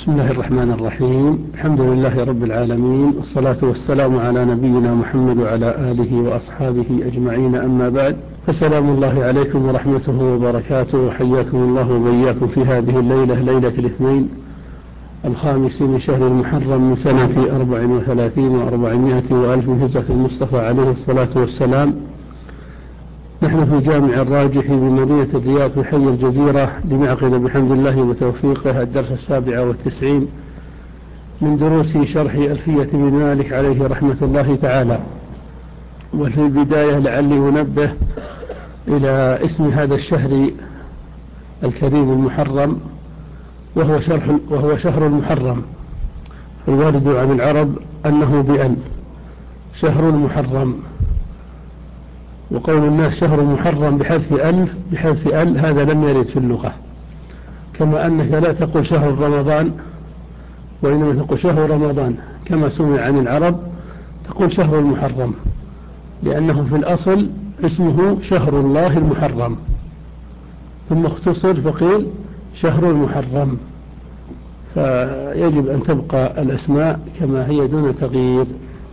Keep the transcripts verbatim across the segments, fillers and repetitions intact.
بسم الله الرحمن الرحيم. الحمد لله رب العالمين، والصلاة والسلام على نبينا محمد وعلى آله وأصحابه أجمعين، أما بعد، فسلام الله عليكم ورحمته وبركاته، وحياكم الله وبياكم في هذه الليلة، ليلة الاثنين الخامس من شهر المحرم من سنة أربع وثلاثين وأربعمائة وألف هجرة المصطفى عليه الصلاة والسلام. نحن في جامع الراجح بمدينة الرياض في حي الجزيرة، لنعقد بحمد الله وتوفيقه الدرس السابع والتسعين من دروس شرح ألفية بن مالك عليه رحمة الله تعالى. وفي البداية لعلي أنبه إلى اسم هذا الشهر الكريم المحرم، وهو, شرح وهو شهر المحرم. الوارد عن العرب أنه بأن شهر المحرم، وقول الناس شهر محرم بحذف ألف بحذف أل هذا لم يرد في اللغة، كما أنك لا تقول شهر رمضان، وإنما تقول شهر رمضان كما سمع عن العرب، تقول شهر المحرم، لأنه في الأصل اسمه شهر الله المحرم، ثم اختصر فقيل شهر المحرم. فيجب أن تبقى الأسماء كما هي دون تغيير.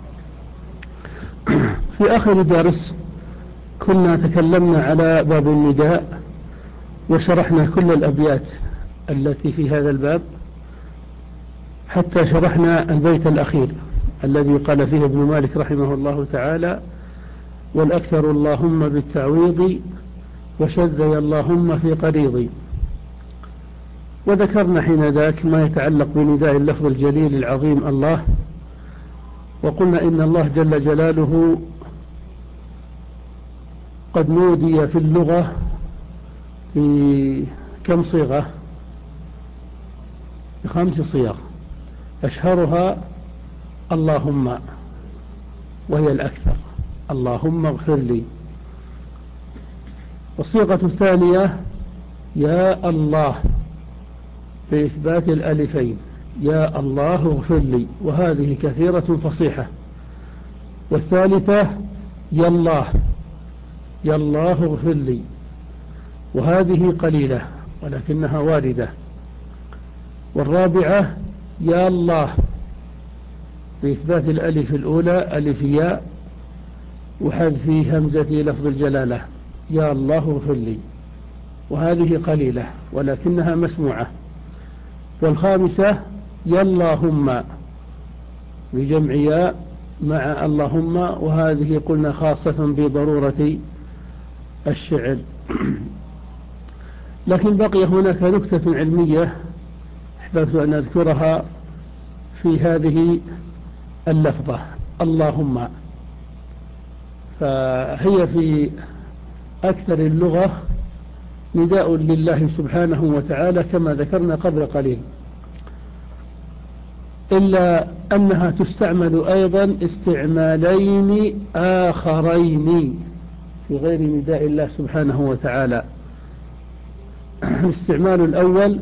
في آخر درس كنا تكلمنا على باب النداء، وشرحنا كل الأبيات التي في هذا الباب حتى شرحنا البيت الأخير الذي قال فيه ابن مالك رحمه الله تعالى: والأكثر اللهم بالتعويض، وشذي اللهم في قريضي. وذكرنا حين ذاك ما يتعلق بنداء اللفظ الجليل العظيم الله، وقلنا إن الله جل جلاله قد نودي في اللغة في كم صيغة؟ بخمس صيغ، أشهرها اللهم، وهي الأكثر، اللهم اغفر لي. والصيغة الثانية يا الله بإثبات الألفين، يا الله اغفر لي، وهذه كثيرة فصيحة. والثالثة يا الله، يا الله اغفر لي، وهذه قليلة ولكنها واردة. والرابعة يا الله بإثبات الألف الأولى ألف ياء، وحذف همزة لفظ الجلالة، يا الله اغفر لي، وهذه قليلة ولكنها مسموعة. والخامسة يا اللهم بجمع ياء مع اللهم، وهذه قلنا خاصة بضرورة الشعر. لكن بقي هناك نكتة علمية أحببت أن أذكرها في هذه اللفظة اللهم، فهي في أكثر اللغة نداء لله سبحانه وتعالى كما ذكرنا قبل قليل، إلا أنها تستعمل أيضا استعمالين آخرين في غير نداء الله سبحانه وتعالى. الاستعمال الأول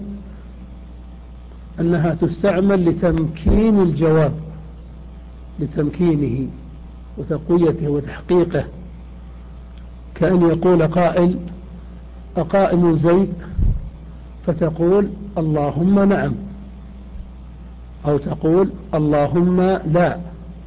أنها تستعمل لتمكين الجواب، لتمكينه وتقويته وتحقيقه، كأن يقول قائل: أقائم زيد؟ فتقول اللهم نعم، أو تقول اللهم لا.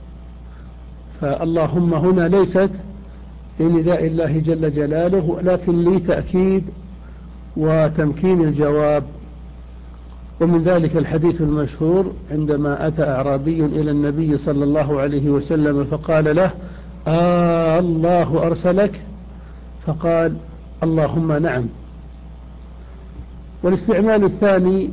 فاللهم هنا ليست لنداء الله جل جلاله، لكن لتأكيد وتمكين الجواب. ومن ذلك الحديث المشهور عندما أتى أعرابي إلى النبي صلى الله عليه وسلم فقال له: آه الله أرسلك؟ فقال: اللهم نعم. والاستعمال الثاني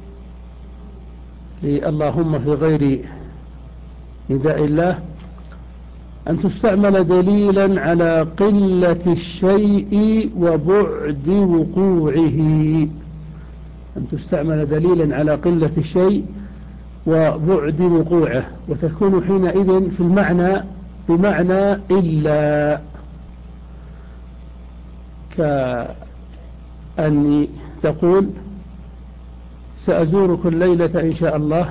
للهم في غير نداء الله أن تستعمل دليلا على قلة الشيء وبعد وقوعه، أن تستعمل دليلا على قلة الشيء وبعد وقوعه، وتكون حينئذ في المعنى بمعنى إلا، كأني تقول: سأزورك الليلة إن شاء الله،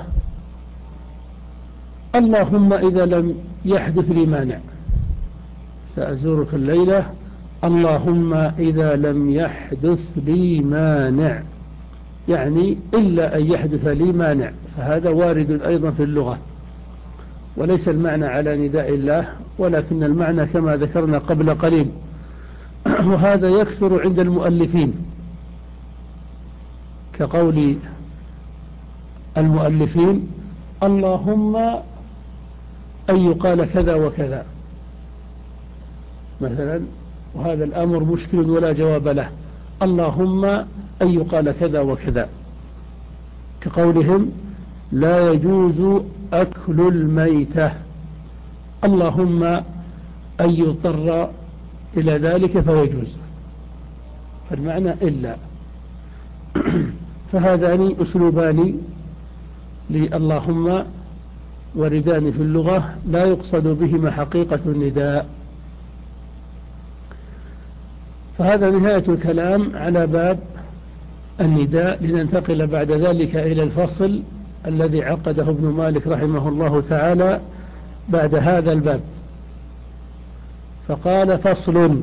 اللهم إذا لم يحدث لي مانع. سأزورك الليلة اللهم إذا لم يحدث لي مانع. يعني إلا أن يحدث لي مانع، فهذا وارد أيضا في اللغة، وليس المعنى على نداء الله، ولكن المعنى كما ذكرنا قبل قليل. وهذا يكثر عند المؤلفين، كقول المؤلفين اللهم أن يقال كذا وكذا مثلا، وهذا الأمر مشكل ولا جواب له، اللهم أن يقال كذا وكذا، كقولهم لا يجوز أكل الميتة، اللهم أن يضطر إلى ذلك فيجوز، فالمعنى إلا. فهذان أسلوبان للهم وردان في اللغة لا يقصد بهما حقيقة النداء. فهذا نهاية الكلام على باب النداء، لننتقل بعد ذلك إلى الفصل الذي عقده ابن مالك رحمه الله تعالى بعد هذا الباب، فقال فصل،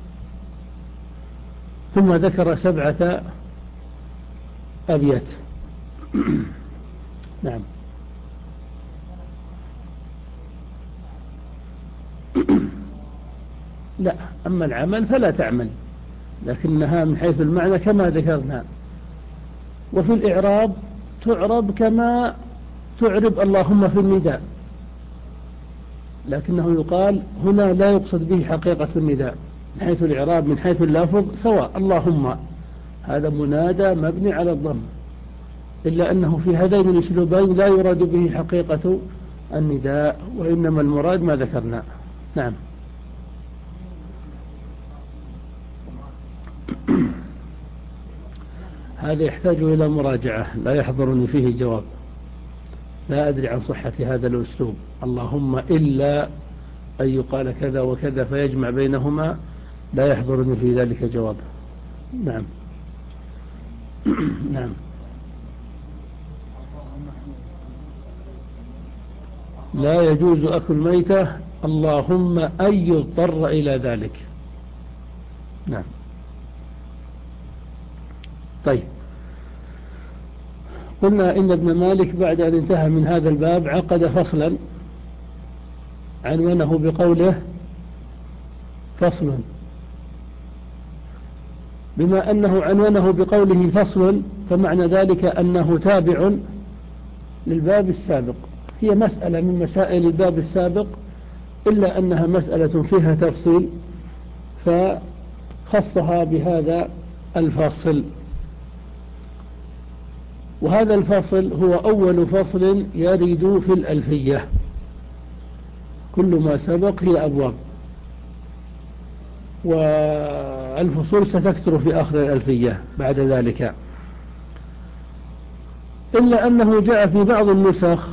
ثم ذكر سبعة أبيات. نعم. لا، أما العمل فلا تعمل، لكنها من حيث المعنى كما ذكرنا. وفي الإعراب تعرب كما تعرب اللهم في النداء، لكنه يقال هنا لا يقصد به حقيقة النداء من حيث الإعراب، من حيث اللفظ سواء، اللهم هذا منادى مبني على الضم، إلا أنه في هذين الأسلوبين لا يراد به حقيقة النداء، وإنما المراد ما ذكرنا. نعم. هذا يحتاج إلى مراجعة، لا يحضرني فيه جواب، لا أدري عن صحة هذا الأسلوب، اللهم إلا أن يقال كذا وكذا فيجمع بينهما، لا يحضرني في ذلك جواب. نعم. نعم. لا يجوز أكل ميتة، اللهم أن يضطر إلى ذلك. نعم. طيب، قلنا إن ابن مالك بعد أن انتهى من هذا الباب عقد فصلا عنوانه بقوله فصل. بما أنه عنوانه بقوله فصل، فمعنى ذلك أنه تابع للباب السابق، هي مسألة من مسائل الباب السابق، إلا أنها مسألة فيها تفصيل فخصها بهذا الفصل. وهذا الفصل هو أول فصل يرد في الألفية، كل ما سبق هي أبواب، والفصول ستكثر في آخر الألفية بعد ذلك، إلا أنه جاء في بعض النسخ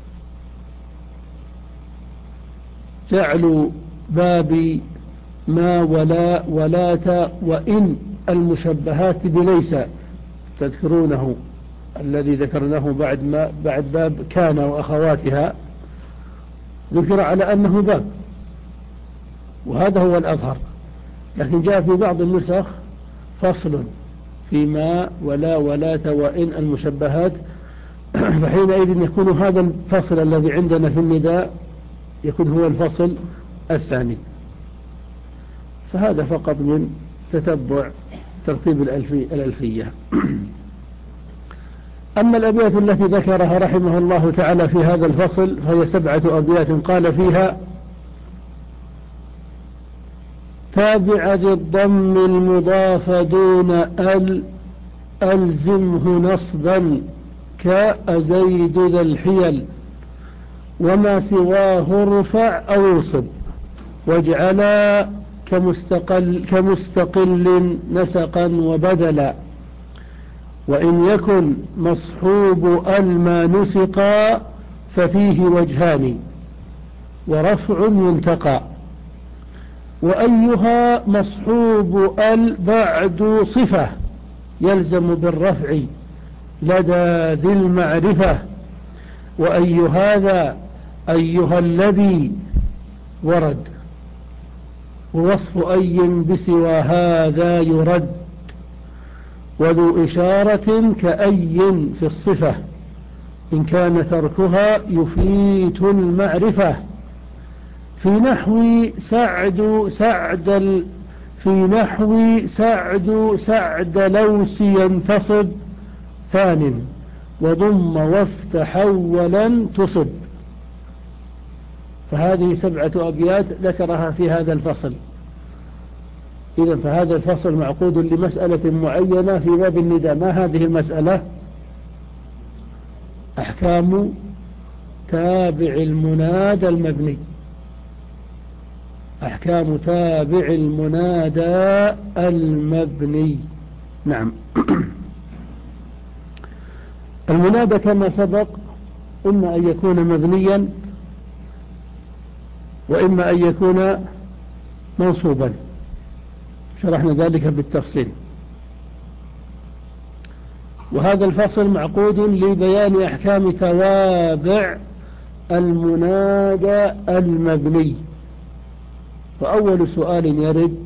جعلوا باب ما ولا ولات وإن المشبهات بليس، تذكرونه الذي ذكرناه بعد ما بعد باب كان وأخواتها، ذكر على أنه باب، وهذا هو الأظهر، لكن جاء في بعض النسخ فصل فيما ولا ولات وإن المشبهات، فحينئذ يكون هذا الفصل الذي عندنا في النداء يكون هو الفصل الثاني. فهذا فقط من تتبع ترتيب الألفية. أما الأبيات التي ذكرها رحمه الله تعالى في هذا الفصل فهي سبعة أبيات، قال فيها تابع ذي الضم المضاف دون ال ألزمه نصبا كأزيد ذا الحيل، وما سواه ارفع أو انصب، واجعلا كمستقل, كمستقل نسقا وبدلا، وإن يكن مصحوب الما نسقا ففيه وجهان ورفع ينتقى، وأيها مصحوب ال بعد صفة يلزم بالرفع لدى ذي المعرفة، وأي هذا أيها الذي ورد، ووصف أي بسوى هذا يرد، وذو إشارة كأي في الصفة إن كان تركها يفيت المعرفة في نحو سعد سعد ال في نحو سعد سعد لوس ينتصب ثان وضم وافتح أولا تصب. فهذه سبعة أبيات ذكرها في هذا الفصل. إذن فهذا الفصل معقود لمسألة معينة في باب النداء. ما هذه المسألة؟ أحكام تابع المنادى المبني. أحكام تابع المنادى المبني. نعم. المنادى كما سبق إما أن يكون مبنيا وإما أن يكون منصوبا، شرحنا ذلك بالتفصيل. وهذا الفصل معقود لبيان أحكام توابع المنادى المبني. فأول سؤال يرد: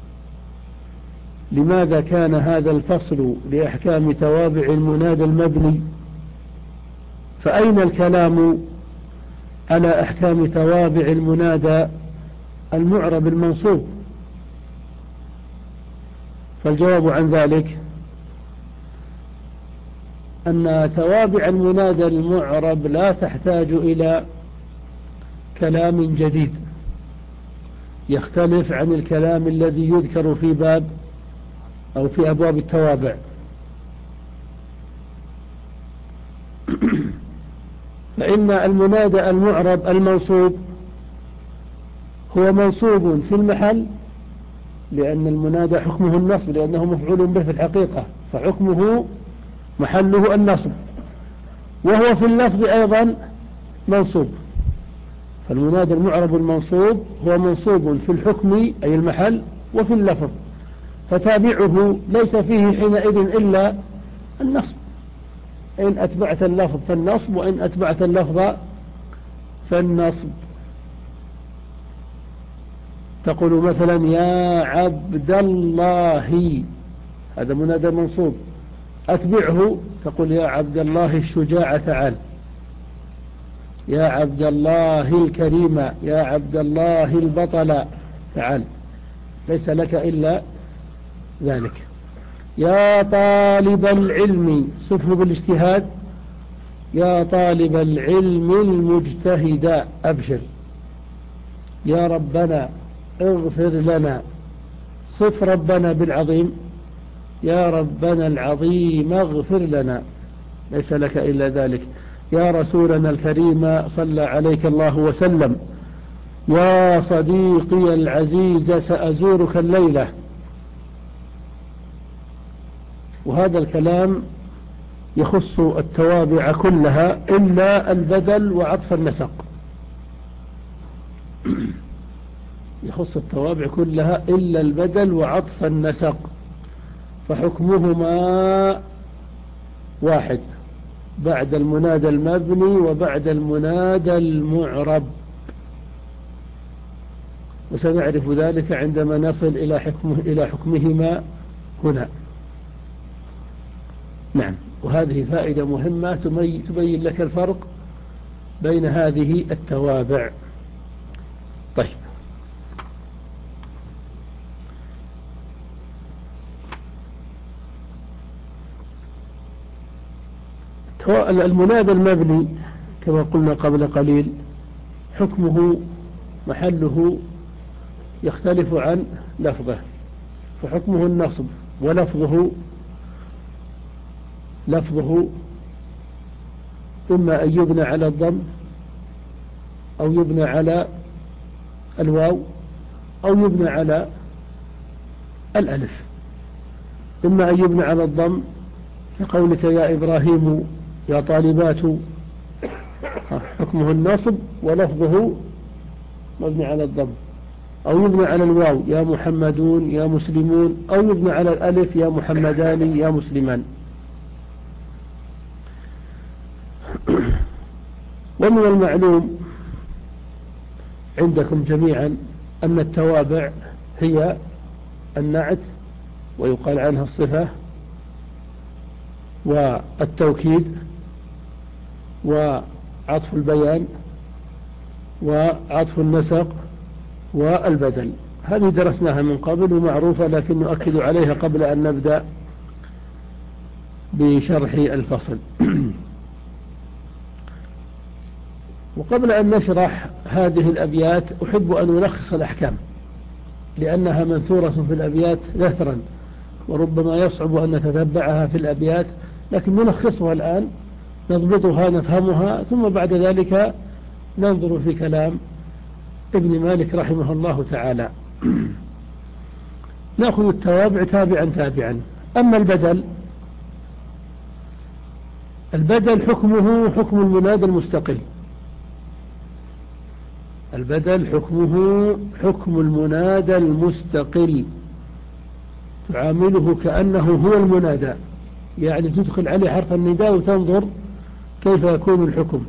لماذا كان هذا الفصل لأحكام توابع المنادى المبني؟ فأين الكلام على أحكام توابع المنادى المعرب المنصوب؟ فالجواب عن ذلك أن توابع المنادى المعرب لا تحتاج إلى كلام جديد يختلف عن الكلام الذي يذكر في باب أو في أبواب التوابع. فإن المنادى المعرب المنصوب هو منصوب في المحل، لأن المنادى حكمه النصب لأنه مفعول به في الحقيقة، فحكمه محله النصب، وهو في اللفظ أيضا منصوب. فالمنادى المعرب المنصوب هو منصوب في الحكم أي المحل وفي اللفظ، فتابعه ليس فيه حينئذ إلا النصب. إن أتبعت اللفظ فالنصب، وإن أتبعت اللفظ فالنصب. تقول مثلا يا عبد الله، هذا منادى منصوب، أتبعه تقول يا عبد الله الشجاع تعال، يا عبد الله الكريم، يا عبد الله البطل تعال، ليس لك إلا ذلك. يا طالب العلم، صفه بالاجتهاد، يا طالب العلم المجتهد أبشر. يا ربنا اغفر لنا، صف ربنا بالعظيم، يا ربنا العظيم اغفر لنا، ليس لك إلا ذلك. يا رسولنا الكريم صلى عليك الله وسلم، يا صديقي العزيز سأزورك الليلة. وهذا الكلام يخص التوابع كلها إلا البدل وعطف النسق. يخص التوابع كلها إلا البدل وعطف النسق، فحكمهما واحد بعد المنادى المبني وبعد المنادى المعرب، وسنعرف ذلك عندما نصل إلى حكمه إلى حكمهما هنا. نعم. وهذه فائدة مهمة تبين لك الفرق بين هذه التوابع. طيب، المنادى المبني كما قلنا قبل قليل حكمه محله يختلف عن لفظه، فحكمه النصب، ولفظه لفظه إما أن يبنى على الضم أو يبنى على الواو أو يبنى على الألف. إما أن يبنى على الضم كقولك يا إبراهيم يا طالبات، حكمه النصب ولفظه مبني على الضم، أو يبنى على الواو يا محمدون يا مسلمون، أو يبنى على الألف يا محمدان يا مسلمان. ومن المعلوم عندكم جميعا أن التوابع هي النعت ويقال عنها الصفة والتوكيد وعطف البيان وعطف النسق والبدل. هذه درسناها من قبل ومعروفة، لكن نؤكد عليها قبل أن نبدأ بشرح الفصل. وقبل أن نشرح هذه الأبيات أحب أن ألخص الأحكام، لأنها منثورة في الأبيات نثرا وربما يصعب أن نتتبعها في الأبيات، لكن نلخصها الآن، نضبطها نفهمها، ثم بعد ذلك ننظر في كلام ابن مالك رحمه الله تعالى. نأخذ التوابع تابعا تابعا. أما البدل، البدل حكمه حكم المنادى المستقل. البدل حكمه حكم المنادى المستقل، تعامله كأنه هو المنادى، يعني تدخل عليه حرف النداء وتنظر كيف يكون الحكم،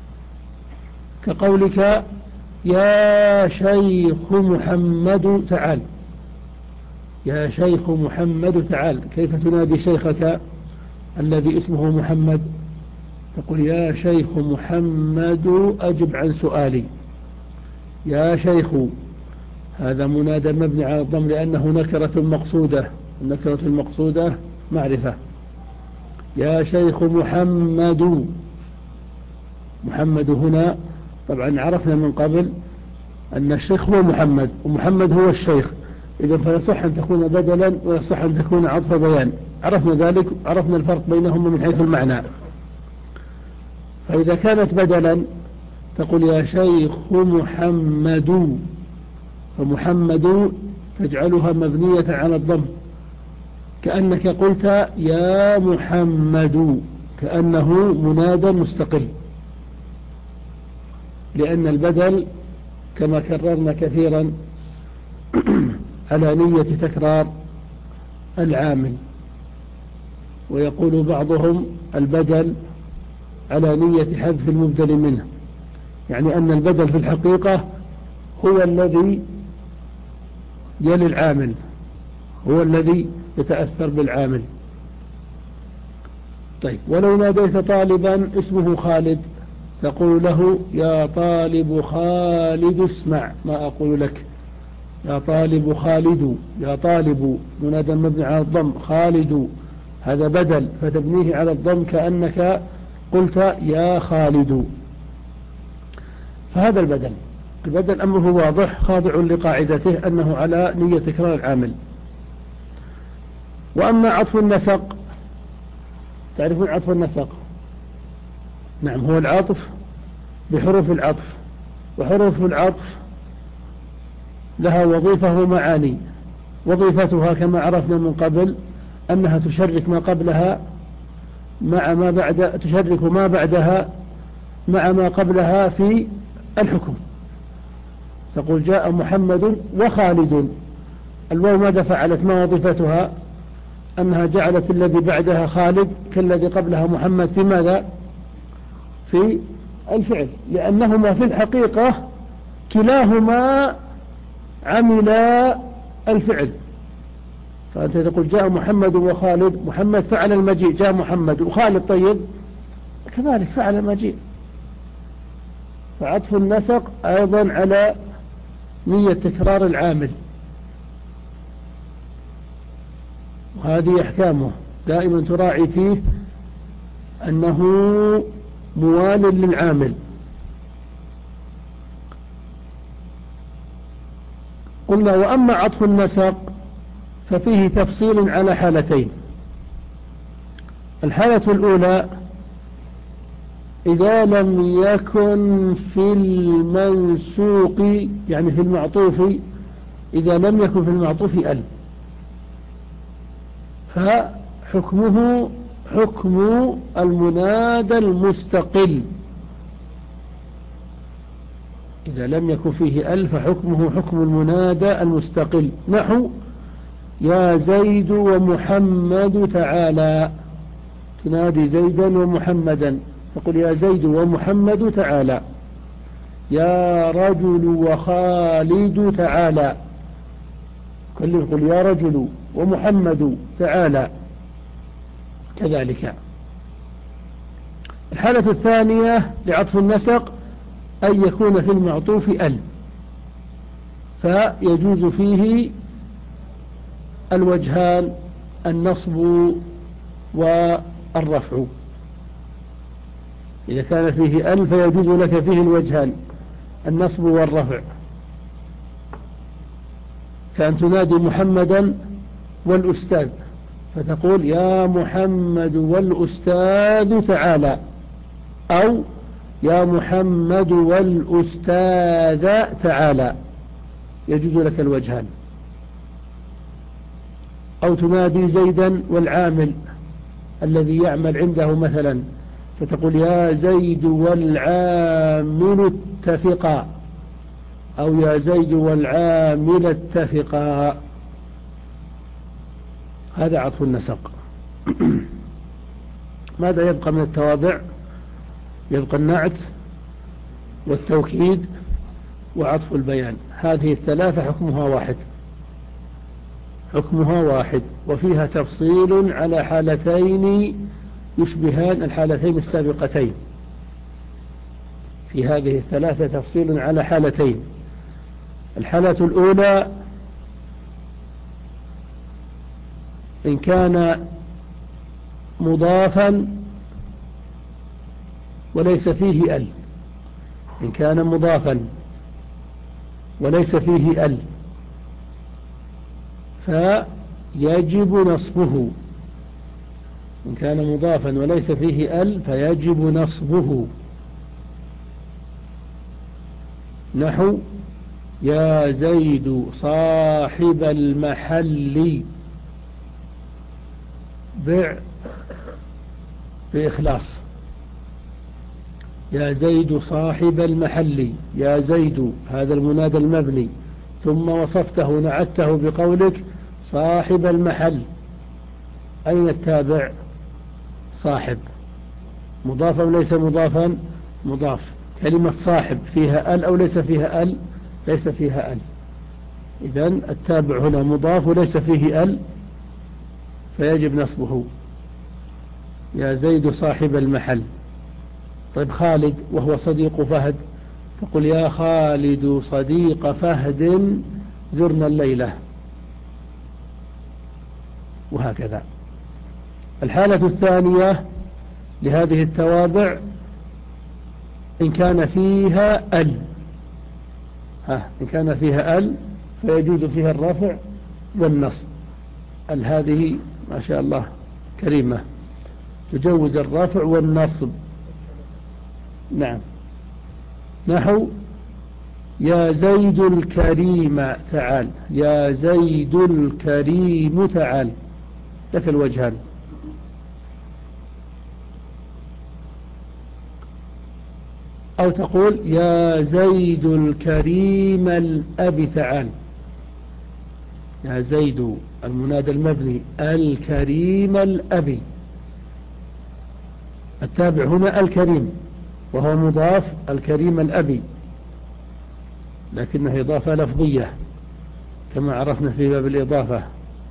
كقولك يا شيخ محمد تعال. يا شيخ محمد تعال، كيف تنادي شيخك الذي اسمه محمد؟ تقول يا شيخ محمد أجب عن سؤالي. يا شيخ، هذا منادى مبني على الضم لأنه نكرة مقصودة، النكرة المقصودة معرفة. يا شيخ محمد، محمد هنا طبعا عرفنا من قبل أن الشيخ هو محمد ومحمد هو الشيخ، إذا فيصح أن تكون بدلا ويصح أن تكون عطف بيان. عرفنا ذلك، عرفنا الفرق بينهما من حيث المعنى. فإذا كانت بدلا تقول يا شيخ محمد، فمحمد تجعلها مبنية على الضم كأنك قلت يا محمد، كأنه منادى مستقل، لأن البدل كما كررنا كثيرا على نية تكرار العامل، ويقول بعضهم البدل على نية حذف المبدل منه، يعني أن البدل في الحقيقة هو الذي يلي العامل، هو الذي يتأثر بالعامل. طيب، ولو ناديت طالبا اسمه خالد تقول له يا طالب خالد اسمع ما أقول لك. يا طالب خالد، يا طالب منادى مبني على الضم، خالد هذا بدل فتبنيه على الضم كأنك قلت يا خالد. فهذا البدل، البدل أمره واضح خاضع لقاعدته أنه على نية تكرار العامل. وأما عطف النسق، تعرفون عطف النسق؟ نعم، هو العطف بحروف العطف، وحروف العطف لها وظيفة ومعاني. وظيفتها كما عرفنا من قبل أنها تشرك ما قبلها مع ما بعد، تشرك ما بعدها مع ما قبلها في الحكم. تقول جاء محمد وخالد، الواو ماذا فعلت؟ ما وظيفتها؟ أنها جعلت الذي بعدها خالد كالذي قبلها محمد في ماذا؟ في الفعل، لأنهما في الحقيقة كلاهما عملا الفعل. فأنت تقول جاء محمد وخالد، محمد فعل المجيء، جاء محمد، وخالد طيب كذلك فعل المجيء. فعطف النسق أيضا على نية تكرار العامل، وهذه أحكامه دائما تراعي فيه أنه موال للعامل. قلنا وأما عطف النسق ففيه تفصيل على حالتين. الحالة الأولى إذا لم يكن في المنسوق، يعني في المعطوف، إذا لم يكن في المعطوف ال، فحكمه حكم المنادى المستقل. إذا لم يكن فيه ال فحكمه حكم المنادى المستقل، نحو يا زيد ومحمد تعالى، تنادي زيدا ومحمدا تقول يا زيد ومحمد تعالى. يا رجل وخالد تعالى، كل يقول يا رجل ومحمد تعالى. كذلك. الحالة الثانية لعطف النسق أن يكون في المعطوف ال، فيجوز فيه الوجهان النصب والرفع. إذا كان فيه ال فيجوز لك فيه الوجهان النصب والرفع، كأن تنادي محمدا والأستاذ فتقول يا محمد والأستاذ تعالى، أو يا محمد والأستاذ تعالى، يجوز لك الوجهان. أو تنادي زيدا والعامل الذي يعمل عنده مثلا فتقول يا زيد والعامل اتفقا، أو يا زيد والعامل اتفقا. هذا عطف النسق. ماذا يبقى من التوابع؟ يبقى النعت والتوكيد وعطف البيان. هذه الثلاثة حكمها واحد، حكمها واحد، وفيها تفصيل على حالتين يشبهان الحالتين السابقتين. في هذه الثلاثة تفصيل على حالتين. الحالة الأولى إن كان مضافا وليس فيه ال، إن كان مضافا وليس فيه ال فيجب نصبه. إن كان مضافا وليس فيه ال فيجب نصبه. نحو يا زيد صاحب المحل بع بإخلاص. يا زيد صاحب المحل، يا زيد هذا المنادى المبني، ثم وصفته نعته بقولك صاحب المحل. أين التابع؟ صاحب. مضافا وليس مضافا؟ مضاف. كلمة صاحب فيها ال أو ليس فيها ال؟ ليس فيها ال. إذن التابع هنا مضاف وليس فيه ال فيجب نصبه. يا زيد صاحب المحل. طيب خالد وهو صديق فهد تقول يا خالد صديق فهد زرنا الليلة، وهكذا. الحالة الثانية لهذه التوابع إن كان فيها ال، ها إن كان فيها ال فيجوز فيها الرفع والنصب. ال هذه ما شاء الله كريمة تجوز الرفع والنصب. نعم. نحو يا زيد الكريم تعال، يا زيد الكريم تعال، لك الوجهان. أو تقول يا زيد الكريم الأب تعال، يا زيد المنادى المبني الكريم الأب. التابع هنا الكريم وهو مضاف، الكريم الأبي، لكنه إضافة لفظية كما عرفنا في باب الإضافة.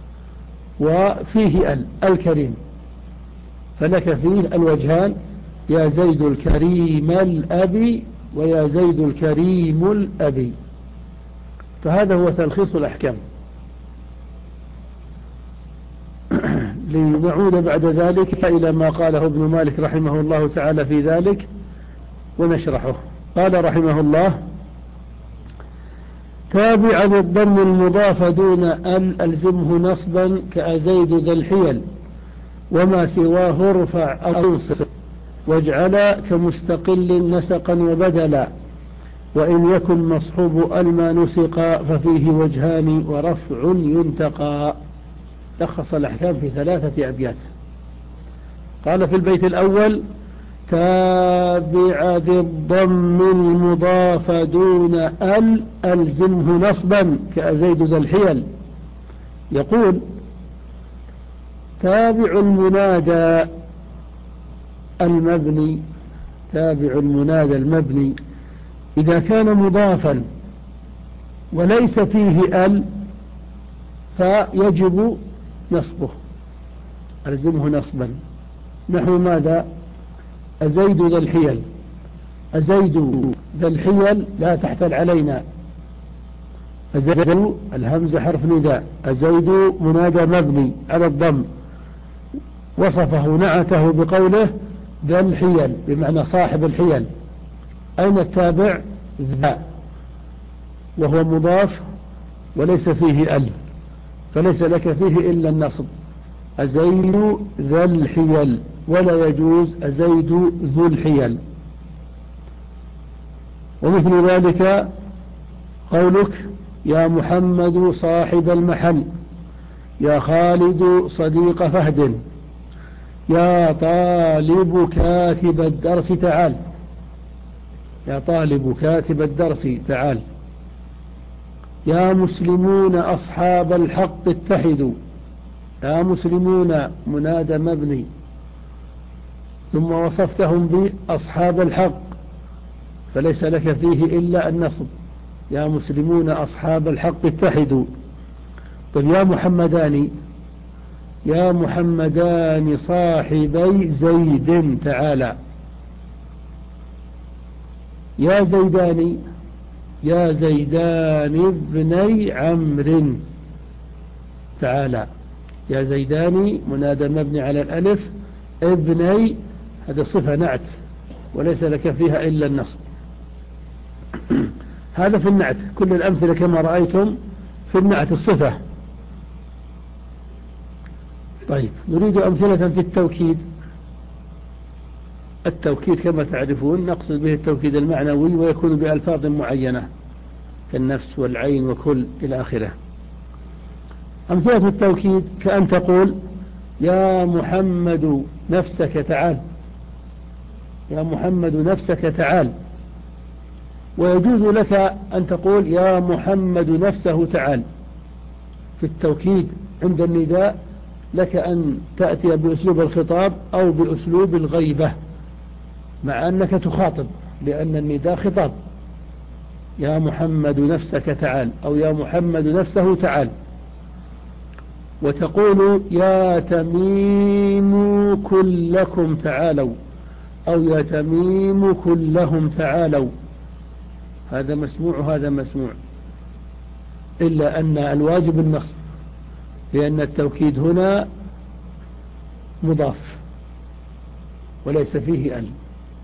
وفيه ال الكريم، فلك فيه الوجهان يا زيد الكريم الأبي ويا زيد الكريم الأبي. فهذا هو تلخيص الأحكام. لنعود بعد ذلك إلى ما قاله ابن مالك رحمه الله تعالى في ذلك ونشرحه. قال رحمه الله تابعا الضم المضاف دون ال ألزمه نصبا كأزيد ذا الحيل، وما سواه ارفع أو انصب، واجعل كمستقل نسقا وبدلا، وإن يكن مصحوب الما نسقا ففيه وجهان ورفع ينتقى. لخص الأحكام في ثلاثة أبيات. قال في البيت الأول تابع ذي الضم المضاف دون ال ألزمه نصبا كأزيد ذا الحيل. يقول تابع المنادى المبني، تابع المنادى المبني إذا كان مضافا وليس فيه ال فيجب نصبه، ألزمه نصبا. نحو ماذا؟ أزيد ذا الحيل، أزيد ذا الحيل لا تحتل علينا. أزيد الهمزة حرف نداء، أزيد منادى مبني على الضم، وصفه نعته بقوله ذا الحيل بمعنى صاحب الحيل. أين التابع؟ ذا، وهو مضاف وليس فيه ألف، فليس لك فيه إلا النصب. أزيد ذا الحيل، ولا يجوز أزيد ذو الحيل. ومثل ذلك قولك يا محمد صاحب المحل، يا خالد صديق فهد، يا طالب كاتب الدرس تعال، يا طالب كاتب الدرس تعال، يا مسلمون أصحاب الحق اتحدوا. يا مسلمون منادى مبني، ثم وصفتهم بأصحاب الحق، فليس لك فيه إلا النصب. يا مسلمون أصحاب الحق اتحدوا. طيب يا محمدان، يا محمدان صاحبي زيد تعالى، يا زيدان، يا زيدان ابني عمرو تعالى. يا زيدان منادى مبني على الألف، ابني هذه صفة نعت وليس لك فيها إلا النصب. هذا في النعت، كل الأمثلة كما رأيتم في النعت الصفة. طيب نريد أمثلة في التوكيد. التوكيد كما تعرفون نقصد به التوكيد المعنوي، ويكون بألفاظ معينة كالنفس والعين وكل إلى آخره. أمثلة التوكيد كأن تقول يا محمد نفسك تعال، يا محمد نفسك تعال. ويجوز لك أن تقول يا محمد نفسه تعال. في التوكيد عند النداء لك أن تأتي بأسلوب الخطاب أو بأسلوب الغيبة، مع أنك تخاطب لأن النداء خطاب. يا محمد نفسك تعال، أو يا محمد نفسه تعال. وتقول يا تميم كلكم تعالوا، أو يا تميم كلهم تعالوا. هذا مسموع وهذا مسموع، إلا أن الواجب النصب، لأن التوكيد هنا مضاف وليس فيه أل.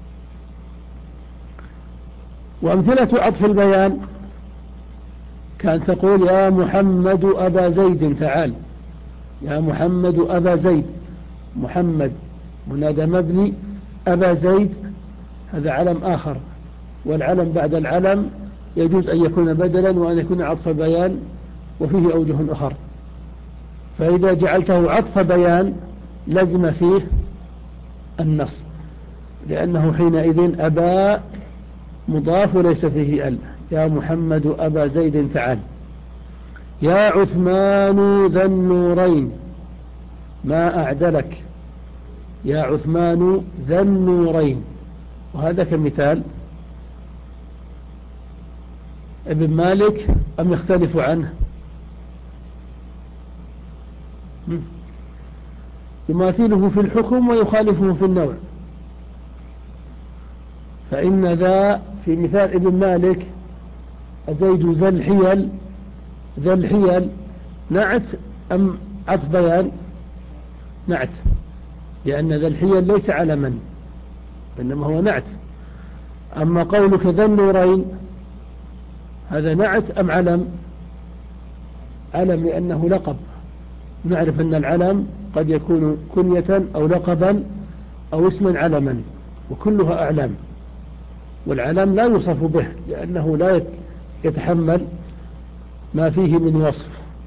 وأمثلة عطف البيان كان تقول يا محمد أبا زيد تعال، يا محمد أبا زيد. محمد منادى مبني، أبا زيد هذا علم آخر، والعلم بعد العلم يجوز أن يكون بدلا وأن يكون عطف بيان، وفيه أوجه أخر. فإذا جعلته عطف بيان لزم فيه النصب، لأنه حينئذ أبا مضاف وليس فيه أل. يا محمد أبا زيد تعال. يا عثمان ذا النورين ما أعدلك، يا عثمان ذا النورين. وهذا كمثال. ابن مالك أم يختلف عنه؟ يماثله في الحكم ويخالفه في النوع. فإن ذا في مثال ابن مالك أزيد ذا الحيل، ذا الحيل نعت أم عطف بيان؟ نعت، لأن ذا الحيل ليس علما إنما هو نعت. أما قولك ذا النورين هذا نعت أم علم؟ علم، لأنه لقب. نعرف أن العلم قد يكون كنية أو لقبا أو اسما علما، وكلها أعلام. والعلم لا يوصف به لأنه لا يتحمل ما فيه من وصف.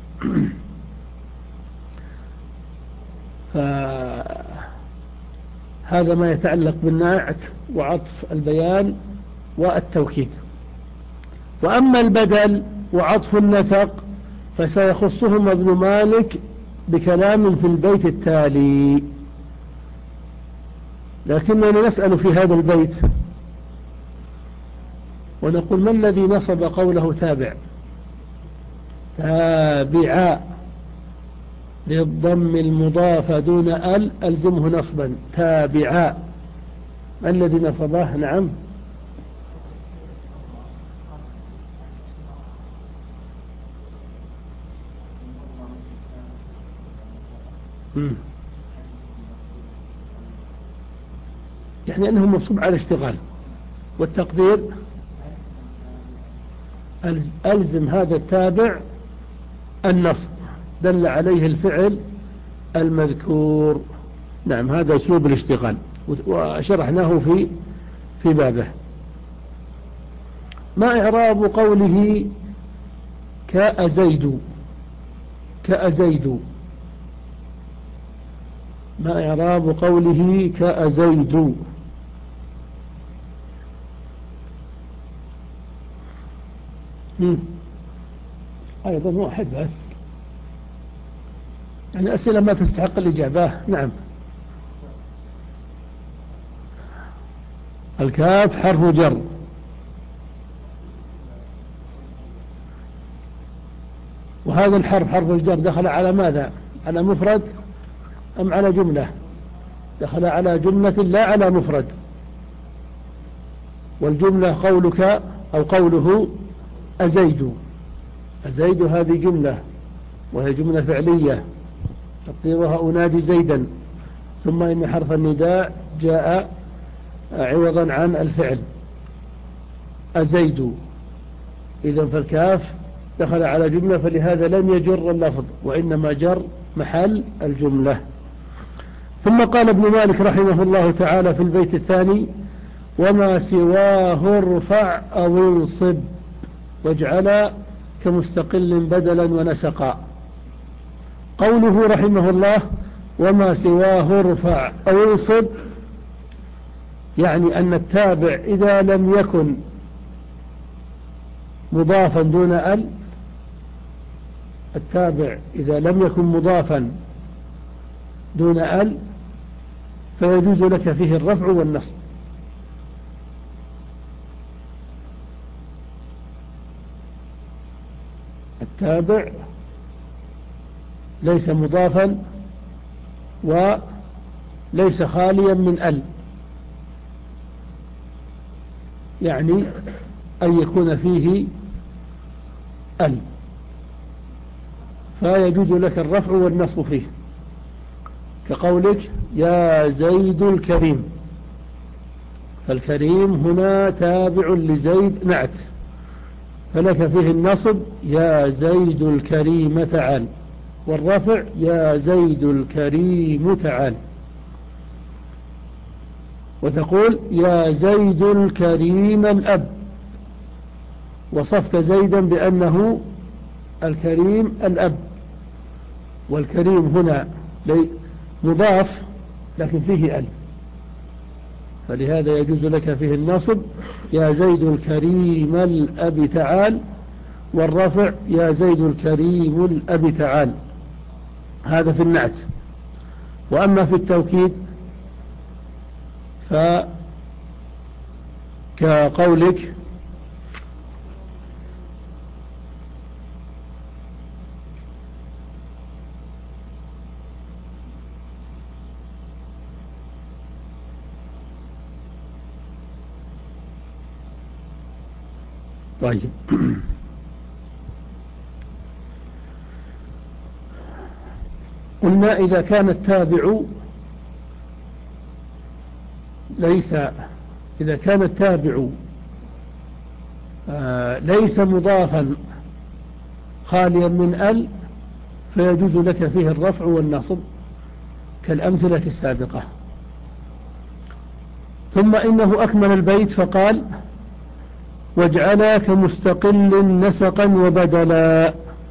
فهذا ما يتعلق بالنعت وعطف البيان والتوكيد. وأما البدل وعطف النسق فسيخصهما ابن مالك بكلام في البيت التالي. لكننا نسأل في هذا البيت ونقول ما الذي نصب قوله تابع؟ تابعا. للضم المضاف دون ال ألزمه نصبا. تابعا الذي نصبه؟ نعم. مم. يعني أنه منصوب على اشتغال، والتقدير ألزم هذا التابع النصب دل عليه الفعل المذكور. نعم، هذا أسلوب الاشتغال وشرحناه في في بابه. ما إعراب قوله كأزيد؟ كأزيد، ما إعراب قوله كأزيد؟ أيضا واحد بس، يعني أسئلة ما تستحق الإجابة. نعم. الكاف حرف جر، وهذا الحرف حرف الجر دخل على ماذا؟ على مفرد أم على جملة؟ دخل على جملة لا على مفرد. والجملة قولك أو قوله أزيد. أزيد هذه جملة، وهي جملة فعلية تقديرها أنادي زيدا، ثم إن حرف النداء جاء عوضا عن الفعل أزيد. إذن فالكاف دخل على جملة، فلهذا لم يجر اللفظ وإنما جر محل الجملة. ثم قال ابن مالك رحمه الله تعالى في البيت الثاني: وما سواه ارفع أو انصب واجعل كمستقل بدلا ونسقا. قوله رحمه الله وما سواه ارفع أو انصب، يعني أن التابع إذا لم يكن مضافا دون ال، التابع إذا لم يكن مضافا دون ال فيجوز لك فيه الرفع والنصب. التابع ليس مضافا وليس خاليا من ال، يعني أن يكون فيه ال، فيجوز لك الرفع والنصب فيه، كقولك يا زيد الكريم، فالكريم هنا تابع لزيد نعت، فلك فيه النصب يا زيد الكريم تعال، والرفع يا زيد الكريم تعال. وتقول يا زيد الكريم الأب، وصفت زيدا بأنه الكريم الأب، والكريم هنا مضاف لكن فيه ال، فلهذا يجوز لك فيه النصب يا زيد الكريم الأب تعال، والرفع يا زيد الكريم الأب تعال. هذا في النعت. وأما في التوكيد فكقولك طيب قلنا إذا كان التابع ليس إذا كان التابع آه ليس مضافا خاليا من ال فيجوز لك فيه الرفع والنصب كالأمثلة السابقة. ثم إنه أكمل البيت فقال واجعل كمستقل نسقا وبدلا.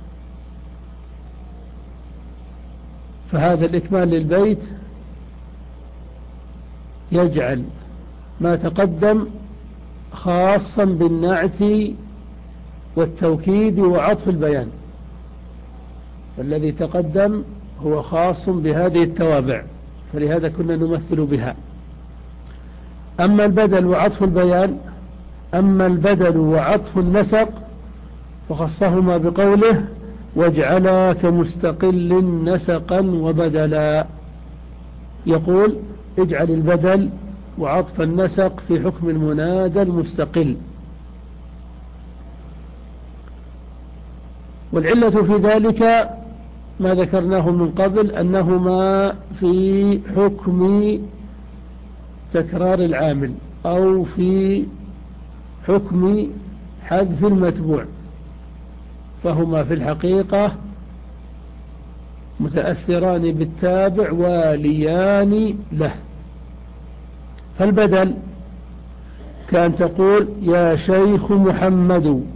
فهذا الإكمال للبيت يجعل ما تقدم خاصا بالنعت والتوكيد وعطف البيان، والذي تقدم هو خاص بهذه التوابع، فلهذا كنا نمثل بها. أما البدل وعطف البيان أما البدل وعطف النسق فخصهما بقوله واجعلا كمستقل نسقا وبدلا. يقول اجعل البدل وعطف النسق في حكم المنادى المستقل. والعلة في ذلك ما ذكرناه من قبل، أنهما في حكم تكرار العامل أو في حكم حذف المتبوع، فهما في الحقيقة متأثران بالتابع واليان له. فالبدل كأن تقول يا شيخ محمد،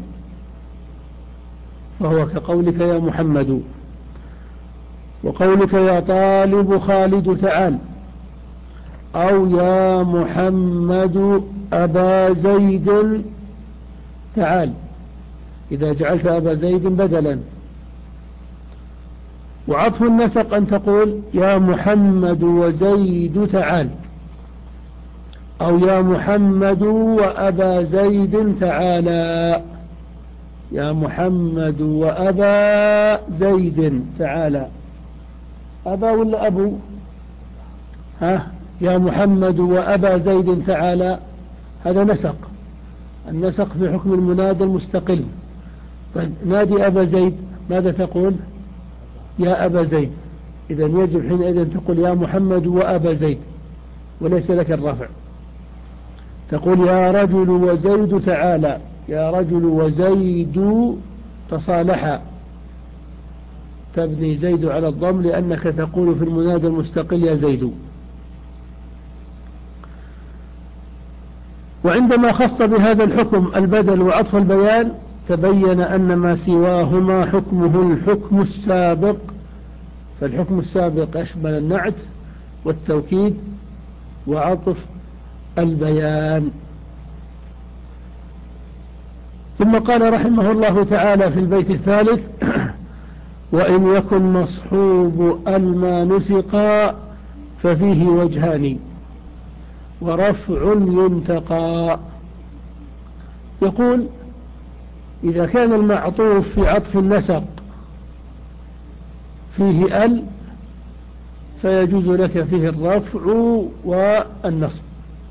فهو كقولك يا محمد. وقولك يا طالب خالد تعال، أو يا محمد أبا زيد تعال، إذا جعلت أبا زيد بدلا. وعطف النسق أن تقول يا محمد وزيد تعال، أو يا محمد وأبا زيد تعالى، يا محمد وأبا زيد تعالى. أبا ولا أبو؟ ها، يا محمد وأبا زيد تعالى، هذا نسق. النسق في حكم المنادى المستقل. طيب نادي أبا زيد، ماذا تقول؟ يا أبا زيد. إذا يجب حينئذ تقول يا محمد وأبا زيد، وليس لك الرفع. تقول يا رجل وزيد تعالى، يا رجل وزيد تصالحا، تبني زيد على الضم لأنك تقول في المنادى المستقل يا زيد. وعندما خص بهذا الحكم البدل وعطف البيان، تبين أن ما سواهما حكمه الحكم السابق، فالحكم السابق أشمل النعت والتوكيد وعطف البيان. ثم قال رحمه الله تعالى في البيت الثالث: وإن يكن مصحوب الما نسقا ففيه وجهان ورفع ينتقى. يقول إذا كان المعطوف في عطف النسق فيه ال، فيجوز لك فيه الرفع والنصب،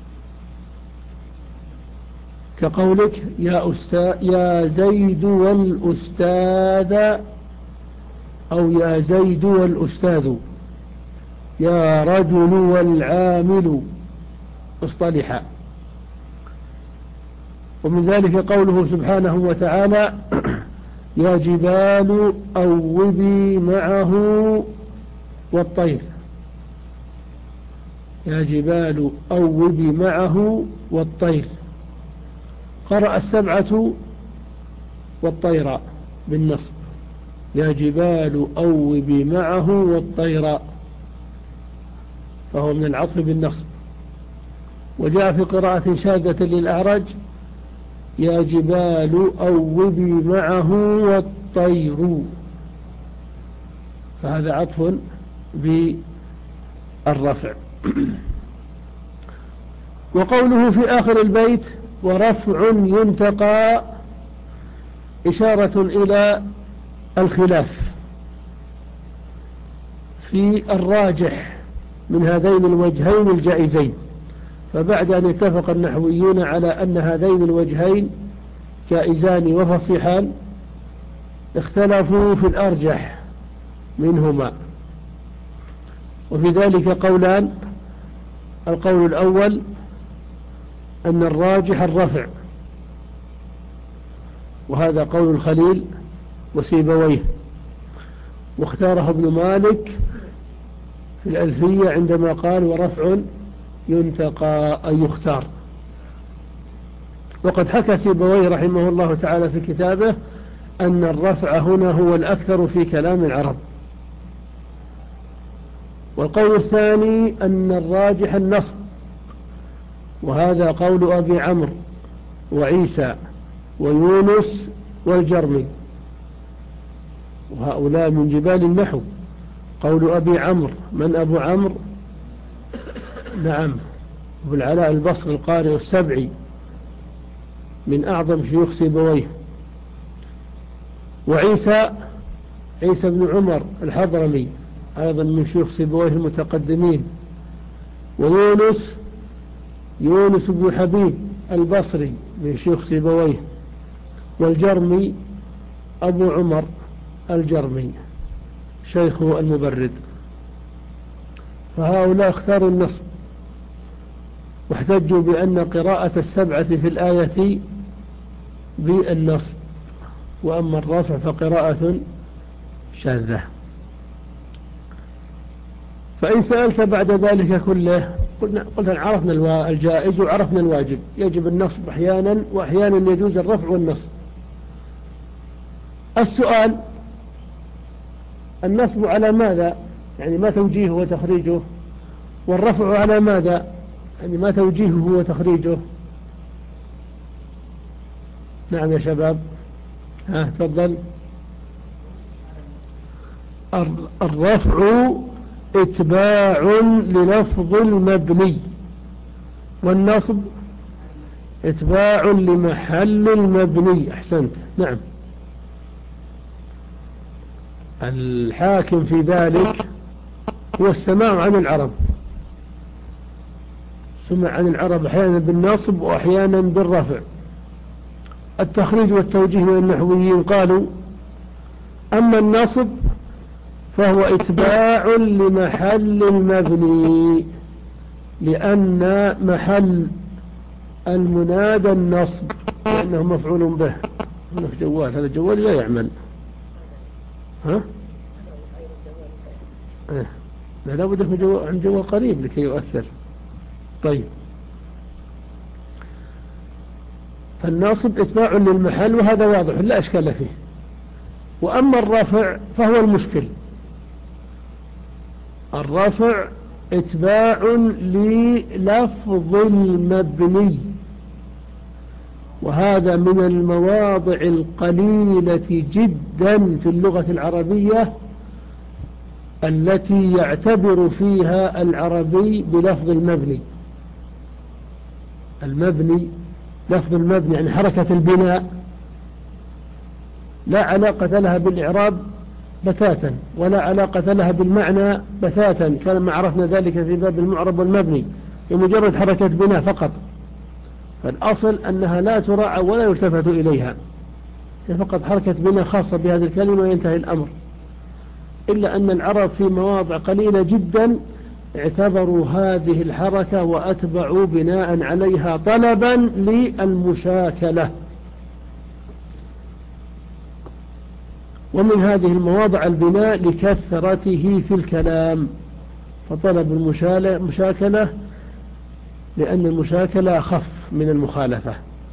كقولك يا أستاذ يا زيد والأستاذ، أو يا زيد والأستاذ، يا رجل والعامل اصطلحا. ومن ذلك قوله سبحانه وتعالى: يا جبال أوبي معه والطير، يا جبال أوبي معه والطير. قرأ السبعة والطير بالنصب، يا جبال أوبي معه والطير، فهو من العطف بالنصب. وجاء في قراءة شاذة للأعرج: يا جبال أوبي معه والطير، فهذا عطف بالرفع. وقوله في آخر البيت: ورفع ينتقى، إشارة إلى الخلاف في الراجح من هذين الوجهين الجائزين. فبعد أن اتفق النحويون على أن هذين الوجهين جائزان وفصيحان، اختلفوا في الأرجح منهما، وفي ذلك قولان: القول الأول أن الراجح الرفع، وهذا قول الخليل وسيبويه، واختاره ابن مالك في الألفية عندما قال: ورفع ينتقى أي يختار. وقد حكى سيبويه رحمه الله تعالى في كتابه أن الرفع هنا هو الأكثر في كلام العرب. والقول الثاني أن الراجح النصب، وهذا قول أبي عمرو وعيسى ويونس والجرمي، وهؤلاء من جبال النحو. قول أبي عمرو، من أبو عمرو؟ نعم، أبو العلاء البصري القارئ السبعي من أعظم شيوخ سيبويه. وعيسى عيسى بن عمر الحضرمي أيضا من شيوخ سيبويه المتقدمين، ويونس يونس بن حبيب البصري من شيوخ سيبويه، والجرمي أبو عمر الجرمي شيخه المبرد. فهؤلاء اختاروا النصب واحتجوا بأن قراءة السبعة في الآية بالنصب، وأما الرافع فقراءة شاذة. فإن سألت بعد ذلك كله قلت عرفنا الجائز وعرفنا الواجب، يجب النصب أحيانا وأحيانا يجوز الرفع والنصب. السؤال: النصب على ماذا؟ يعني ما توجيهه وتخريجه، والرفع على ماذا؟ يعني ما توجيهه وتخريجه. نعم يا شباب، ها تفضل. الرفع اتباع للفظ المبني، والنصب اتباع لمحل المبني. أحسنت، نعم. الحاكم في ذلك هو السماع عن العرب، سمع عن العرب أحيانا بالنصب وأحيانا بالرفع. التخريج والتوجيه من النحويين قالوا: أما النصب فهو اتباع لمحل المبني، لأن محل المنادى النصب، لأنه مفعول به. هناك جوال، هذا الجوال لا يعمل. ها؟ اه. لا لابد من جوال، عن جوال قريب لكي يؤثر. طيب، فالناصب اتباع للمحل، وهذا واضح لا أشكال فيه. وأما الرفع فهو المشكل. الرفع اتباع للفظ المبني، وهذا من المواضع القليلة جدا في اللغة العربية التي يعتبر فيها العربي بلفظ المبني. المبني، لفظ المبني يعني حركة البناء، لا علاقة لها بالإعراب بتاتا، ولا علاقة لها بالمعنى بتاتا، كما عرفنا ذلك في باب المعرب والمبني، بمجرد حركة بناء فقط. فالأصل أنها لا تراعى ولا يلتفت إليها، هي فقط حركة بناء خاصة بهذه الكلمة وينتهي الأمر. إلا أن العرب في مواضع قليلة جدا اعتبروا هذه الحركة وأتبعوا بناء عليها طلبا للمشاكلة. ومن هذه المواضع البناء لكثرته في الكلام، فطلب المشاكلة لأن المشاكلة أخف من المخالفة.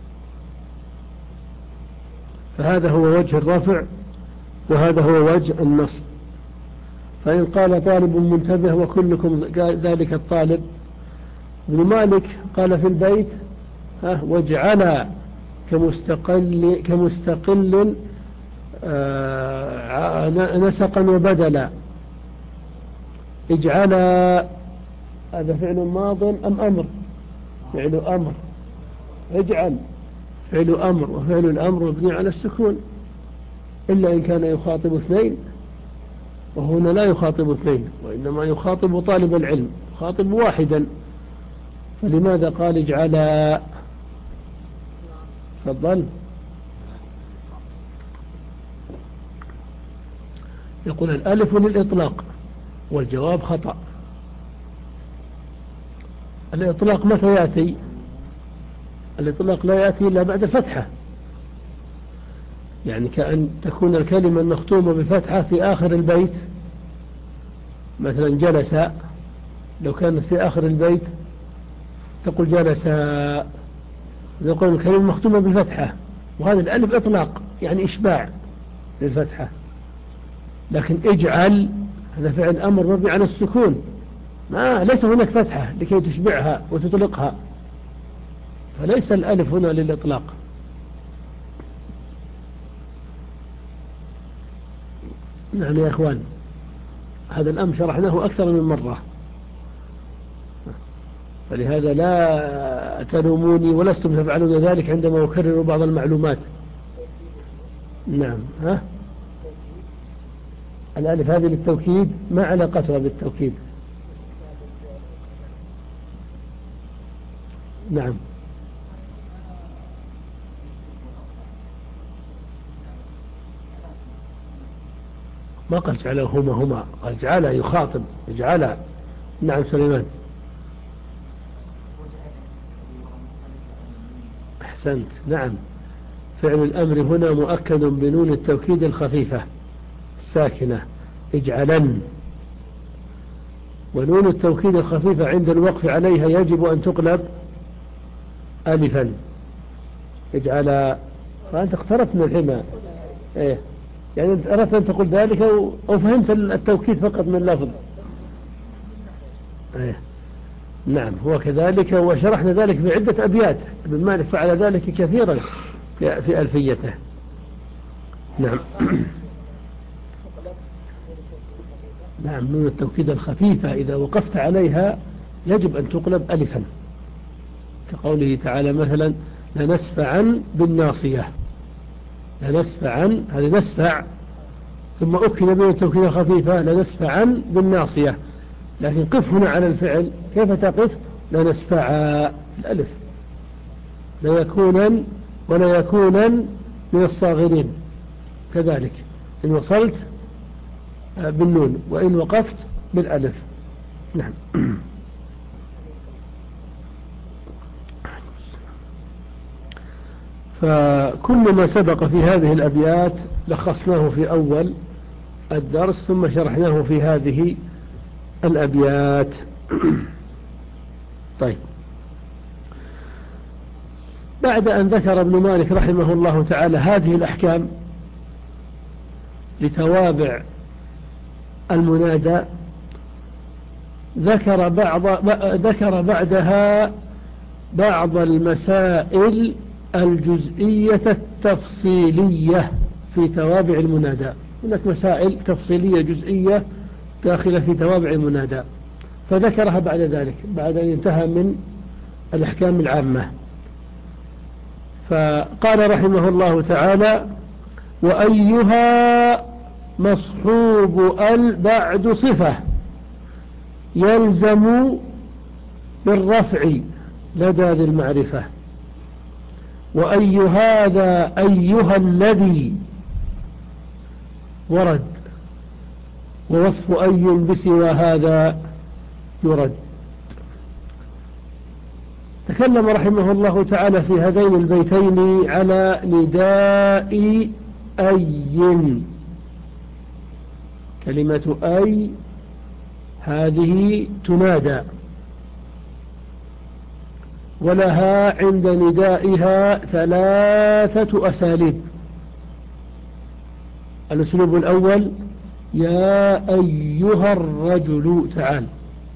فهذا هو وجه الرفع، وهذا هو وجه النصب. فإن قال طالب منتبه وكلكم ذلك الطالب، ابن مالك قال في البيت: ها واجعل كمستقل, كمستقل آه نسقا وبدلا. اجعل هذا فعل ماض أم أمر؟ فعل أمر. اجعل فعل أمر، وفعل الأمر مبني على السكون إلا إن كان يخاطب اثنين، وهنا لا يخاطب اثنين، وإنما يخاطب طالب العلم، يخاطب واحدا. فلماذا قال اجعل؟ تفضل. يقول الألف للإطلاق، والجواب خطأ. الإطلاق متى يأتي؟ الإطلاق لا يأتي إلا بعد فتحة، يعني كأن تكون الكلمة المختومة بفتحة في آخر البيت، مثلا جلس، لو كانت في آخر البيت تقول جلس، يقول الكلمة مختومة بفتحة، وهذا الألف إطلاق يعني إشباع للفتحة. لكن اجعل هذا فعل أمر مبني على السكون، ما ليس هناك فتحة لكي تشبعها وتطلقها، فليس الألف هنا للإطلاق. نعم يا إخوان، هذا الأمر شرحناه أكثر من مرة، فلهذا لا تلوموني ولستم تفعلون ذلك عندما أكرر بعض المعلومات. نعم. ها الألف هذه للتوكيد، ما علاقتها بالتوكيد؟ نعم. ما قال جعله هما هما، قال جعله يخاطب جعله. نعم سليمان. أحسنت. نعم، فعل الأمر هنا مؤكد بنون التوكيد الخفيفة الساكنة اجعلن، ونون التوكيد الخفيفة عند الوقف عليها يجب أن تقلب ألفا. اجعل، فأنت اقتربت من الحمى. إيه؟ يعني أنت أردت أن تقول ذلك أو فهمت التوكيد فقط من اللفظ؟ إيه؟ نعم، هو كذلك، وشرحنا ذلك في عدة أبيات. ابن مالك فعل ذلك كثيرا في, في ألفيته. نعم. نعم، نون التوكيد الخفيفة إذا وقفت عليها يجب أن تقلب ألفا، كقوله تعالى مثلا لنسفعا بالناصية. لنسفعا، هذه نسفع ثم أكد بين التوكيد الخفيفة لنسفعا بالناصية، لكن قف هنا على الفعل، كيف تقف؟ لنسفعا الألف، لا يكونا ولا يكونا من الصاغرين كذلك، إن وصلت بالنون وإن وقفت بالألف. نعم. فكل ما سبق في هذه الأبيات لخصناه في أول الدرس ثم شرحناه في هذه الأبيات. طيب، بعد أن ذكر ابن مالك رحمه الله تعالى هذه الأحكام لتوابع المنادى، ذكر بعض ذكر بعدها بعض المسائل الجزئية التفصيلية في توابع المنادى. هناك مسائل تفصيلية جزئية داخلة في توابع المنادى، فذكرها بعد ذلك بعد أن انتهى من الأحكام العامة. فقال رحمه الله تعالى وأيها مصحوب ال بعد صفة يلزم بالرفع لدى ذي المعرفة، وأي هذا أيها الذي ورد، ووصف أي بسوى هذا يرد. تكلم رحمه الله تعالى في هذين البيتين على نداء أي. كلمة أي هذه تنادى، ولها عند ندائها ثلاثة أساليب. الأسلوب الأول يا أيها الرجل تعال،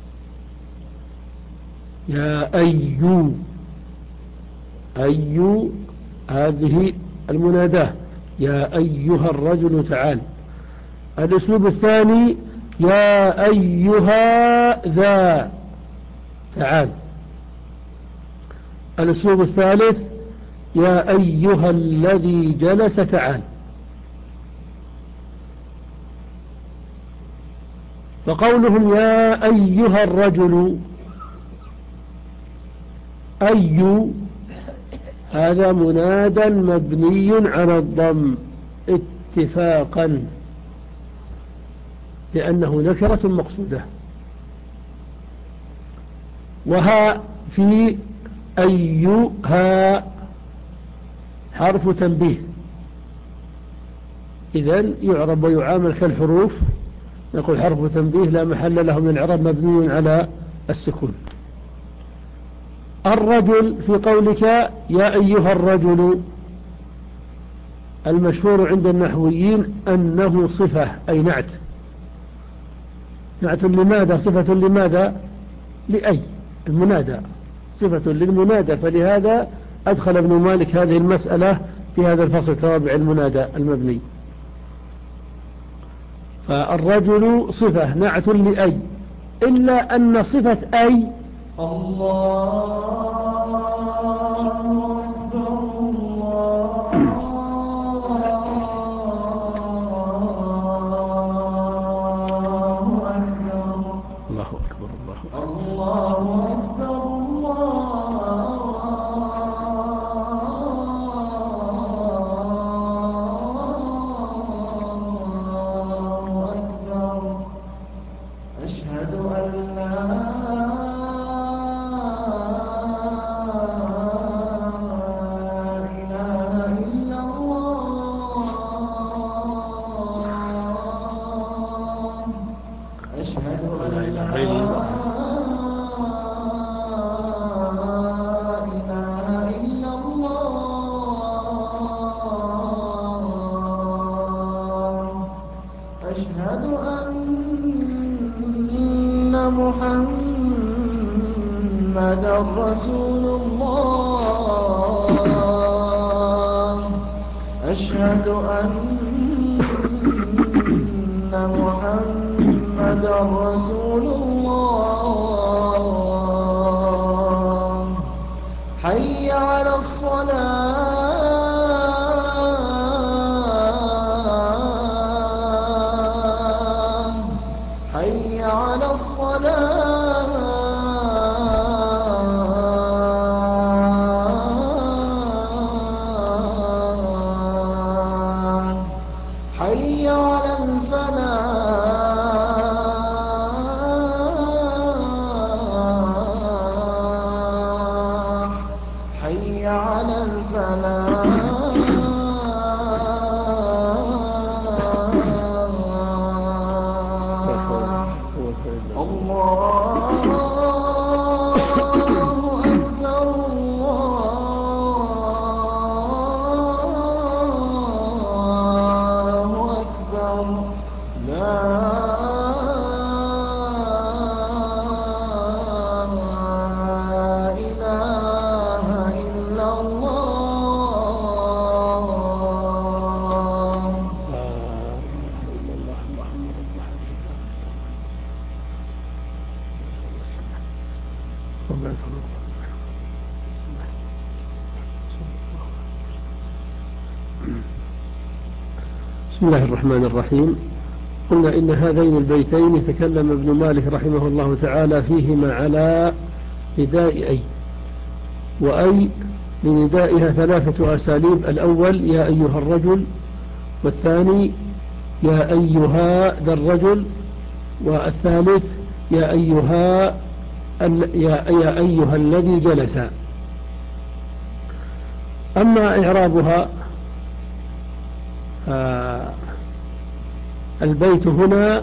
يا أيو، أيو هذه المناداة يا أيها الرجل تعال. الأسلوب الثاني يا أيها ذا تعال. الأسلوب الثالث يا أيها الذي جلس تعال. فقولهم يا أيها الرجل أي هذا منادى مبني على الضم اتفاقا لأنه نكرة مقصودة، وها في أيها حرف تنبيه، إذن يعرب ويعامل كالحروف، نقول حرف تنبيه لا محل له من الإعراب مبني على السكون. الرجل في قولك يا أيها الرجل المشهور عند النحويين أنه صفة أي نعت. نعت لماذا؟ صفة لماذا؟ لأي المنادى صفة للمنادى، فلهذا أدخل ابن مالك هذه المسألة في هذا الفصل توابع المنادى المبني. فالرجل صفة نعت لأي، إلا أن صفة أي الله أكبر أن محمدا رسول الله حي على الصلاة حي على الصلاة حي على الفلاح حي على الفلاح الله أكبر الله أكبر لا إله إلا الله لا إله إلا الله محمد رسول الله. بسم الله الرحمن الرحيم. قلنا إن هذين البيتين تكلم ابن مالك رحمه الله تعالى فيهما على نداء أي، وأي لندائها ثلاثة أساليب: الأول يا أيها الرجل، والثاني يا أيها ذا الرجل، والثالث يا أيها يا أيها الذي جلس. أما إعرابها آه البيت هنا،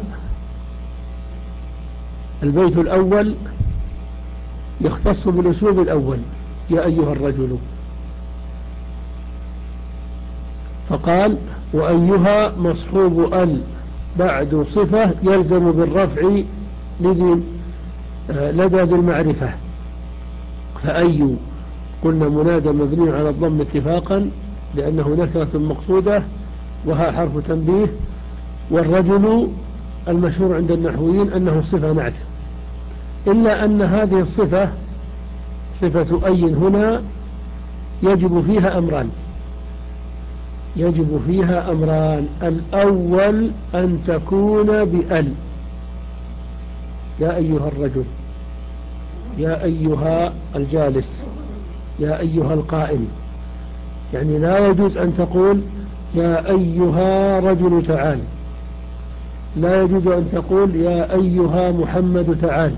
البيت الأول يختص بالأسلوب الأول يا أيها الرجل، فقال وأيها مصحوب ال بعد صفة يلزم بالرفع لذي لدى ذي المعرفة. فأي قلنا منادى مبني على الضم اتفاقا لأنه نكرة مقصودة وها حرف تنبيه. والرجل المشهور عند النحويين أنه صفة نعت، إلا أن هذه الصفة صفة أي هنا يجب فيها أمران يجب فيها أمران الأول أن تكون بأل، يا أيها الرجل، يا أيها الجالس، يا أيها القائم. يعني لا يجوز أن تقول يا أيها رجل تعال، لا يجوز أن تقول يا أيها محمد تعال،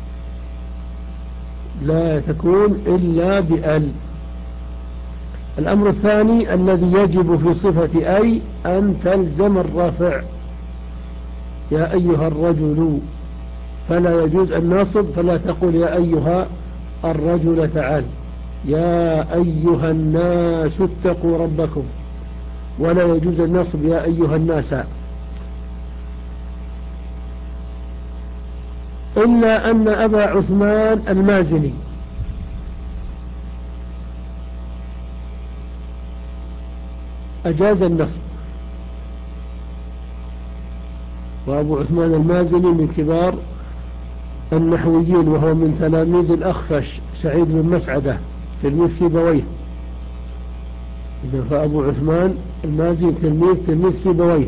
لا تكون إلا بأل. الأمر الثاني الذي يجب في صفة أي أن تلزم الرفع، يا أيها الرجل، فلا يجوز الناصب، فلا تقول يا أيها الرجل تعال، يا أيها الناس اتقوا ربكم، ولا يجوز النصب يا أيها الناس. إلا أن أبا عثمان المازني أجاز النصب، وأبو عثمان المازني من كبار النحويين، وهو من تلاميذ الأخفش سعيد بن مسعدة تلميذ سيبويه. فأبو عثمان المازني تلميذ تلميذ سيبويه،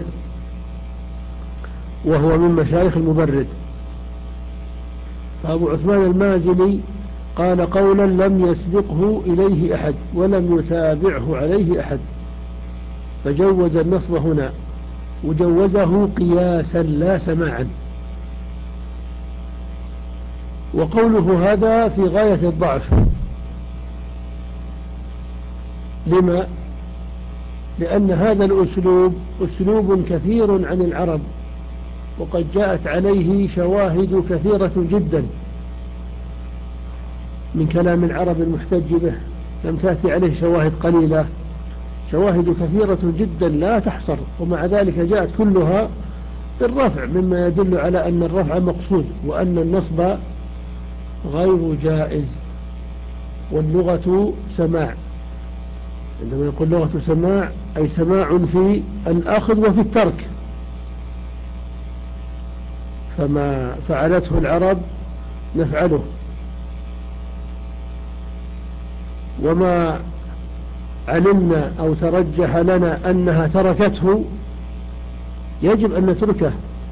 وهو من مشايخ المبرد. فأبو عثمان المازني قال قولا لم يسبقه إليه أحد ولم يتابعه عليه أحد، فجوز النصب هنا، وجوزه قياسا لا سماعا. وقوله هذا في غاية الضعف. لما؟ لأن هذا الأسلوب أسلوب كثير عن العرب، وقد جاءت عليه شواهد كثيرة جدا من كلام العرب المحتج به، لم تأتي عليه شواهد قليلة، شواهد كثيرة جدا لا تحصر، ومع ذلك جاءت كلها بالرفع، مما يدل على أن الرفع مقصود، وأن النصب غير جائز، واللغة سماع. عندما يقول لغة سماع أي سماع في الأخذ وفي الترك، فما فعلته العرب نفعله، وما علمنا أو ترجح لنا أنها تركته يجب أن نتركه.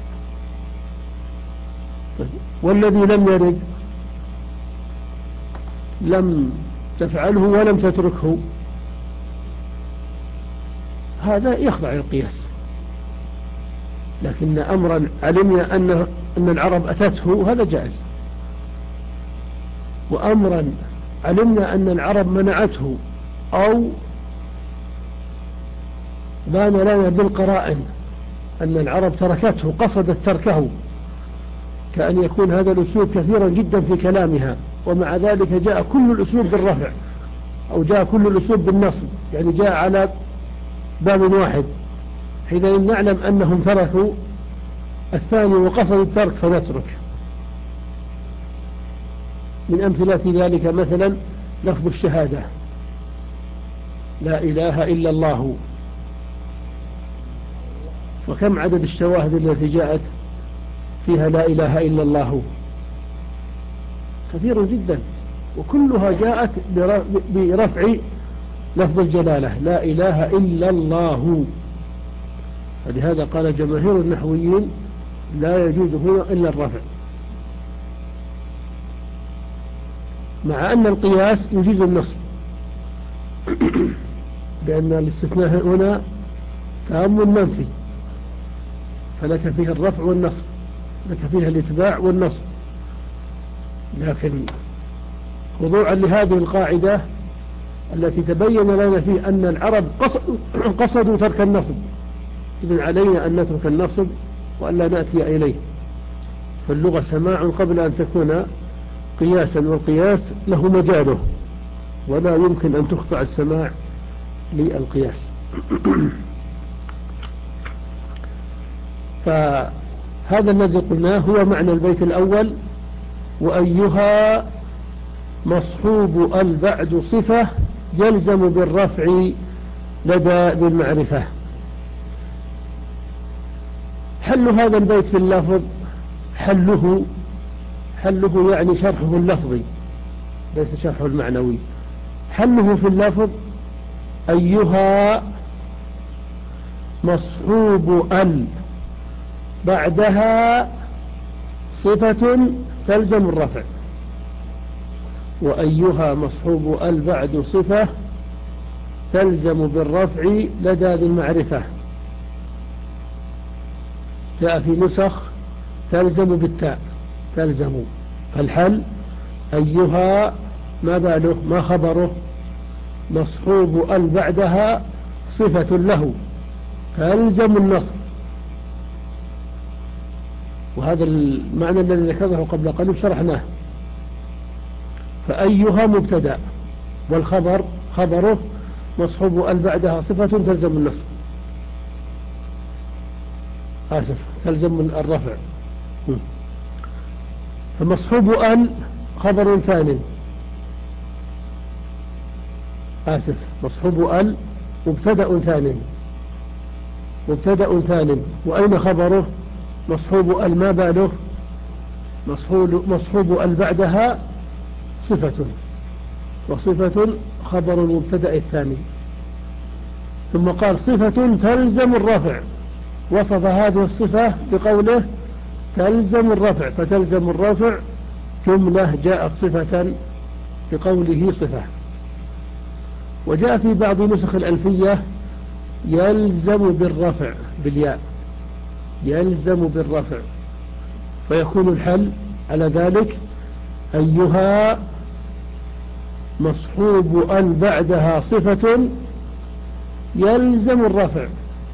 والذي لم يرد لم تفعله ولم تتركه، هذا يخضع للقياس. لكن أمرا علمنا أن أن العرب أتته هذا جائز، وأمرا علمنا أن العرب منعته أو بان لنا بالقرائن أن العرب تركته قصدت تركه، كأن يكون هذا الأسلوب كثيرا جدا في كلامها ومع ذلك جاء كل الأسلوب بالرفع أو جاء كل الأسلوب بالنصب، يعني جاء على باب واحد، حينئذ نعلم أنهم تركوا الثاني وقصدوا الترك فنترك. من أمثلة ذلك مثلا لفظ الشهادة لا إله إلا الله، وكم عدد الشواهد التي جاءت فيها لا إله إلا الله؟ كثير جدا، وكلها جاءت برفع لفظ الجلالة لا إله إلا الله. ولهذا قال جماهير النحويين لا يجوز هنا إلا الرفع، مع أن القياس يجيز النصب، لأن الاستثناء هنا تام منفي، فلك فيه الرفع والنصب، لك فيه الاتباع والنصب. لكن خضوعا لهذه القاعدة التي تبين لنا فيه أن العرب قصدوا ترك النصب، إذن علينا أن نترك النصب وأن لا نأتي إليه. فاللغة سماع قبل أن تكون قياسا، والقياس له مجاله ولا يمكن أن تخضع السماع للقياس. فهذا الذي قلناه هو معنى البيت الأول. وأيها مصحوب ال بعد صفة يلزم بالرفع لدى ذي المعرفة. حل هذا البيت في اللفظ، حله حله يعني شرحه اللفظي ليس شرحه المعنوي. حله في اللفظ أيها مصحوب ال بعدها صفة تلزم الرفع، وأيها مصحوب ال بعد صفة تلزم بالرفع لدى ذي المعرفة. جاء في نسخ تلزم بالتاء تلزم. فالحل أيها ما باله ما خبره مصحوب ال بعدها صفة له تلزم النصب، وهذا المعنى الذي ذكره قبل قليل شرحناه. فأيها مبتدأ والخبر خبره مصحوب ال بعدها صفة تلزم النصب، آسف تلزم الرفع. فمصحوب ال خبر ثاني، آسف مصحوب ال مبتدأ ثاني مبتدأ ثاني وأين خبره مصحوب ال ما باله مصحوب, مصحوب ال بعدها صفة، وصفة خبر المبتدأ الثاني. ثم قال صفة تلزم الرفع، وصف هذه الصفة بقوله تلزم الرفع، فتلزم الرفع جملة جاءت صفة بقوله صفة. وجاء في بعض نسخ الألفية يلزم بالرفع بالياء يلزم بالرفع، فيكون الحل على ذلك أيها مصحوب ال بعدها صفة يلزم الرفع.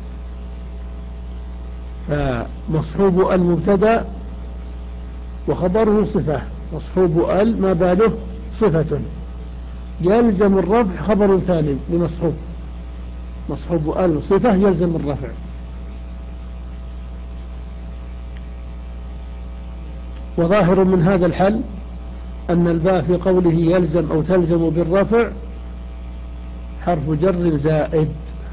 فمصحوب ال مبتدأ وخبره صفة، مصحوب ال ما باله صفة يلزم الرفع خبر ثاني لمصحوب، مصحوب ال صفة يلزم الرفع. وظاهر من هذا الحل أن الباء في قوله يلزم أو تلزم بالرفع حرف جر زائد،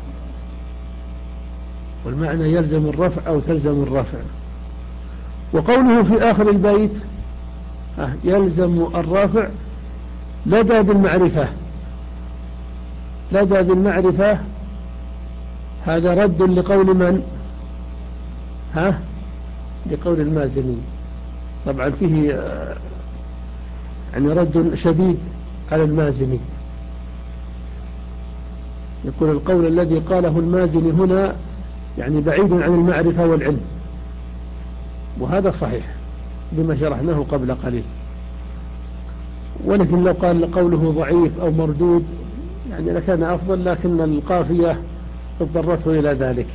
والمعنى يلزم الرفع أو تلزم الرفع. وقوله في آخر البيت يلزم الرفع لدى ذي المعرفة، لدى ذي المعرفة هذا رد لقول من؟ ها؟ لقول المازني. طبعا فيه يعني رد شديد على المازني، يقول القول الذي قاله المازني هنا يعني بعيد عن المعرفة والعلم، وهذا صحيح بما شرحناه قبل قليل. ولكن لو قال قوله ضعيف أو مردود يعني لكان أفضل، لكن القافية اضطرته إلى ذلك.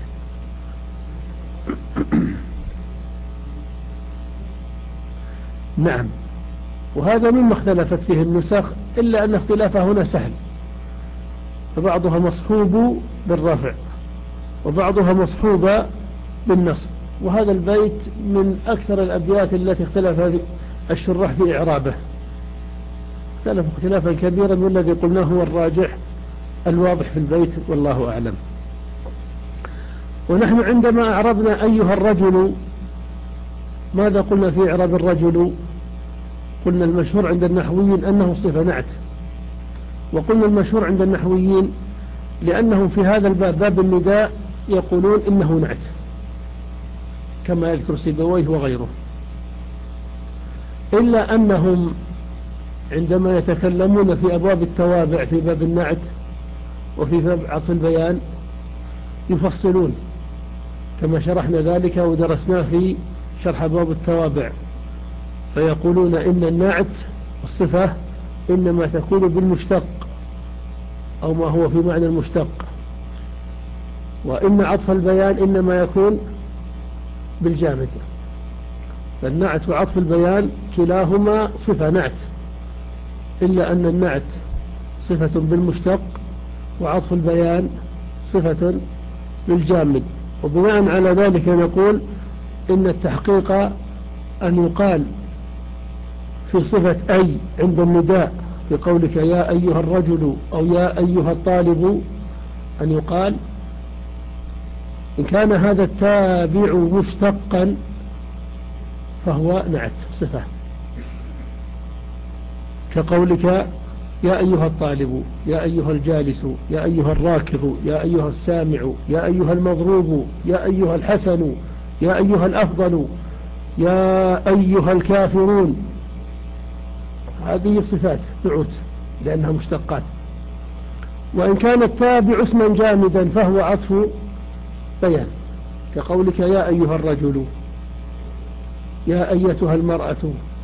نعم. وهذا مما اختلفت فيه النسخ، إلا أن اختلافه هنا سهل، فبعضها مصحوب بالرفع وبعضها مصحوبة بالنصب. وهذا البيت من أكثر الأبيات التي اختلف الشراح في إعرابه، اختلف اختلافا كبيرا، والذي قلناه هو الراجح الواضح في البيت والله أعلم. ونحن عندما أعربنا أيها الرجل ماذا قلنا في إعراب الرجل؟ قلنا المشهور عند النحويين أنه صفة نعت، وقلنا المشهور عند النحويين لأنهم في هذا الباب باب النداء يقولون إنه نعت كما يذكر سيبويه وغيره، إلا أنهم عندما يتكلمون في أبواب التوابع في باب النعت وفي باب عطف البيان يفصلون كما شرحنا ذلك ودرسناه في شرح أبواب التوابع، فيقولون إن النعت الصفة إنما تكون بالمشتق أو ما هو في معنى المشتق، وإن عطف البيان إنما يكون بالجامد. فالنعت وعطف البيان كلاهما صفة نعت، إلا أن النعت صفة بالمشتق وعطف البيان صفة بالجامد. وبناء على ذلك نقول إن التحقيق أن يقال في صفة أي عند النداء في قولك يا أيها الرجل أو يا أيها الطالب، أن يقال إن كان هذا التابع مشتقا فهو نعت صفة، كقولك يا أيها الطالب، يا أيها الجالس، يا أيها الراكب، يا أيها السامع، يا أيها المضروب، يا أيها الحسن، يا أيها الأفضل، يا أيها الكافرون. هذه صفات نعوت لأنها مشتقات. وإن كان التابع اسما جامدا فهو عطف بيان، كقولك يا أيها الرجل، يا أيتها المرأة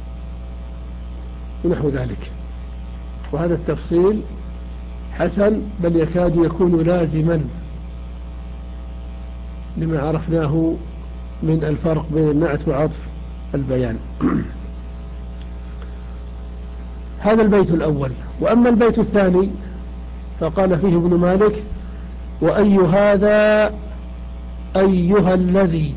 ونحو ذلك. وهذا التفصيل حسن، بل يكاد يكون لازما لما عرفناه من الفرق بين النعت وعطف البيان. هذا البيت الأول. وأما البيت الثاني فقال فيه ابن مالك وأي هذا أيها الذي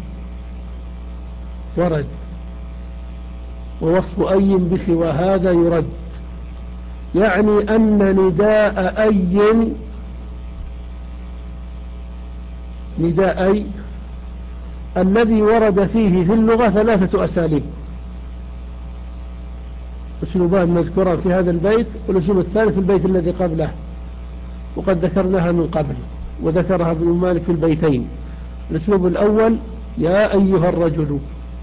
ورد، ووصف أي بسوى هذا يرد، يعني أن نداء أي نداء أي الذي ورد فيه في اللغة ثلاثة أساليب، أسلوبان مذكوران في هذا البيت، والأسلوب الثالث في البيت الذي قبله، وقد ذكرناها من قبل وذكرها ابن مالك في البيتين. الأسلوب الأول يا أيها الرجل،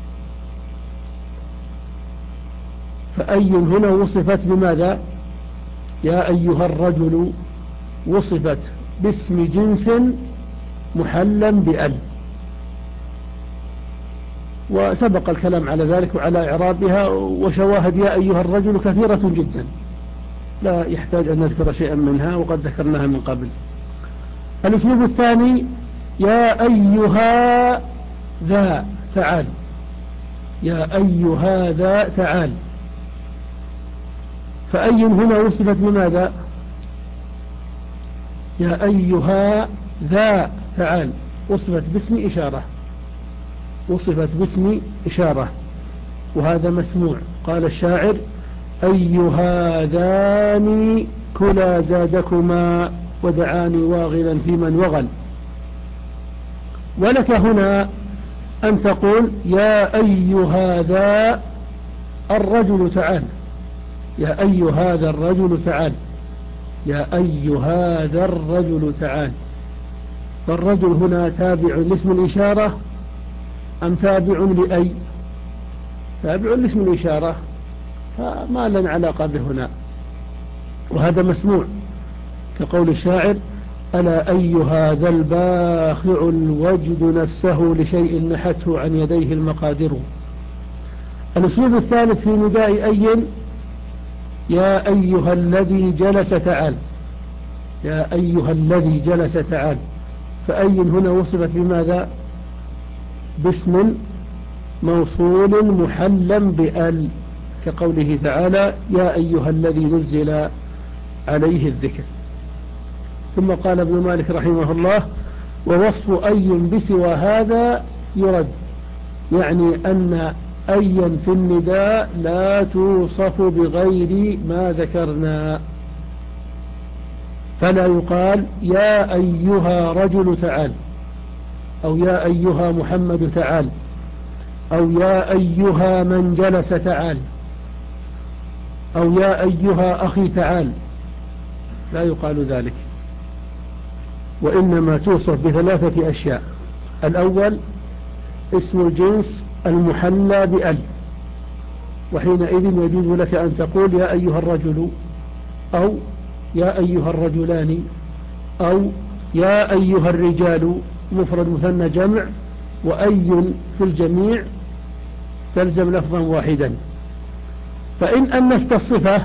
فأي هنا وصفت بماذا؟ يا أيها الرجل وصفت باسم جنس محلا بأل، وسبق الكلام على ذلك وعلى إعرابها، وشواهد يا أيها الرجل كثيرة جدا لا يحتاج أن نذكر شيئا منها وقد ذكرناها من قبل. الأسلوب الثاني يا أيها ذا تعال، يا أيها ذا تعال، فأي هنا وصفت بماذا؟ يا أيها ذا تعال وصفت باسم إشارة، وصفت باسم إشارة، وهذا مسموع. قال الشاعر أي هذان كلا زادكما ودعاني واغلا في من وغل. ولك هنا أن تقول يا أي هذا الرجل تعال، يا أي هذا الرجل تعال، يا أي هذا الرجل تعال. فالرجل هنا تابع لاسم الإشارة أم تابع لأي؟ تابع لاسم الإشارة، فما لنا علاقة به هنا، وهذا مسموع كقول الشاعر ألا أي هذا الباخع الوجد نفسه لشيء نحته عن يديه المقادر. الأسلوب الثالث في نداء أي يا أيها الذي جلس تعال، يا أيها الذي جلس تعال. فأي هنا وصفت بماذا؟ باسم موصول محلا بأل، كقوله تعالى يا أيها الذي نزل عليه الذكر. ثم قال ابن مالك رحمه الله ووصف أي بسوى هذا يرد، يعني أن أيا في النداء لا توصف بغير ما ذكرنا، فلا يقال يا أيها رجل تعال، أو يا أيها محمد تعال، أو يا أيها من جلس تعال، أو يا أيها أخي تعال، لا يقال ذلك، وإنما توصف بثلاثة أشياء. الأول اسم الجنس المحلى بأل، وحينئذ يجوز لك أن تقول يا أيها الرجل، أو يا أيها الرجلان، أو يا أيها الرجال مفرد مثنى جمع، وأي في الجميع تلزم لفظا واحدا. فإن أنثت الصفة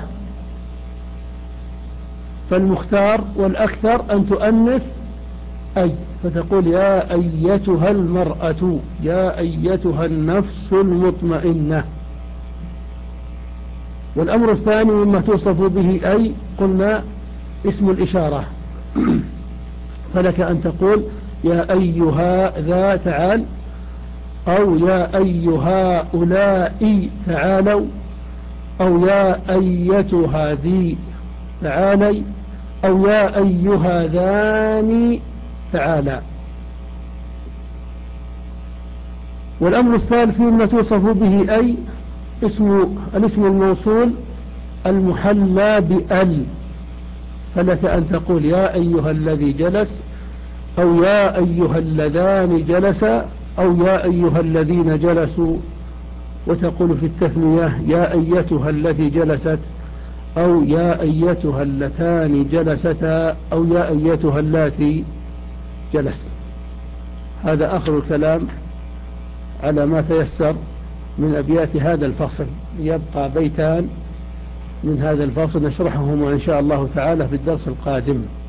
فالمختار والأكثر أن تؤنث أي، فتقول يا أيتها المرأة، يا أيتها النفس المطمئنة. والأمر الثاني مما توصف به أي قلنا اسم الإشارة، فلك أن تقول يا أيها ذا تعال، أو يا أيها هؤلاء تعالوا، أو يا أيتها ذي تعالي، أو يا أيها ذاني تعالى. والأمر الثالث مما توصف به أي اسم الاسم الموصول المحلى بأل، فلك أن تقول يا أيها الذي جلس، أو يا أيها اللذان جلسا، أو يا أيها الذين جلسوا، وتقول في التثنية يا أيتها التي جلست، أو يا أيتها اللتان جلستا، أو يا أيتها اللاتي جلس. هذا آخر الكلام على ما تيسر من أبيات هذا الفصل، يبقى بيتان من هذا الفصل نشرحهما إن شاء الله تعالى في الدرس القادم.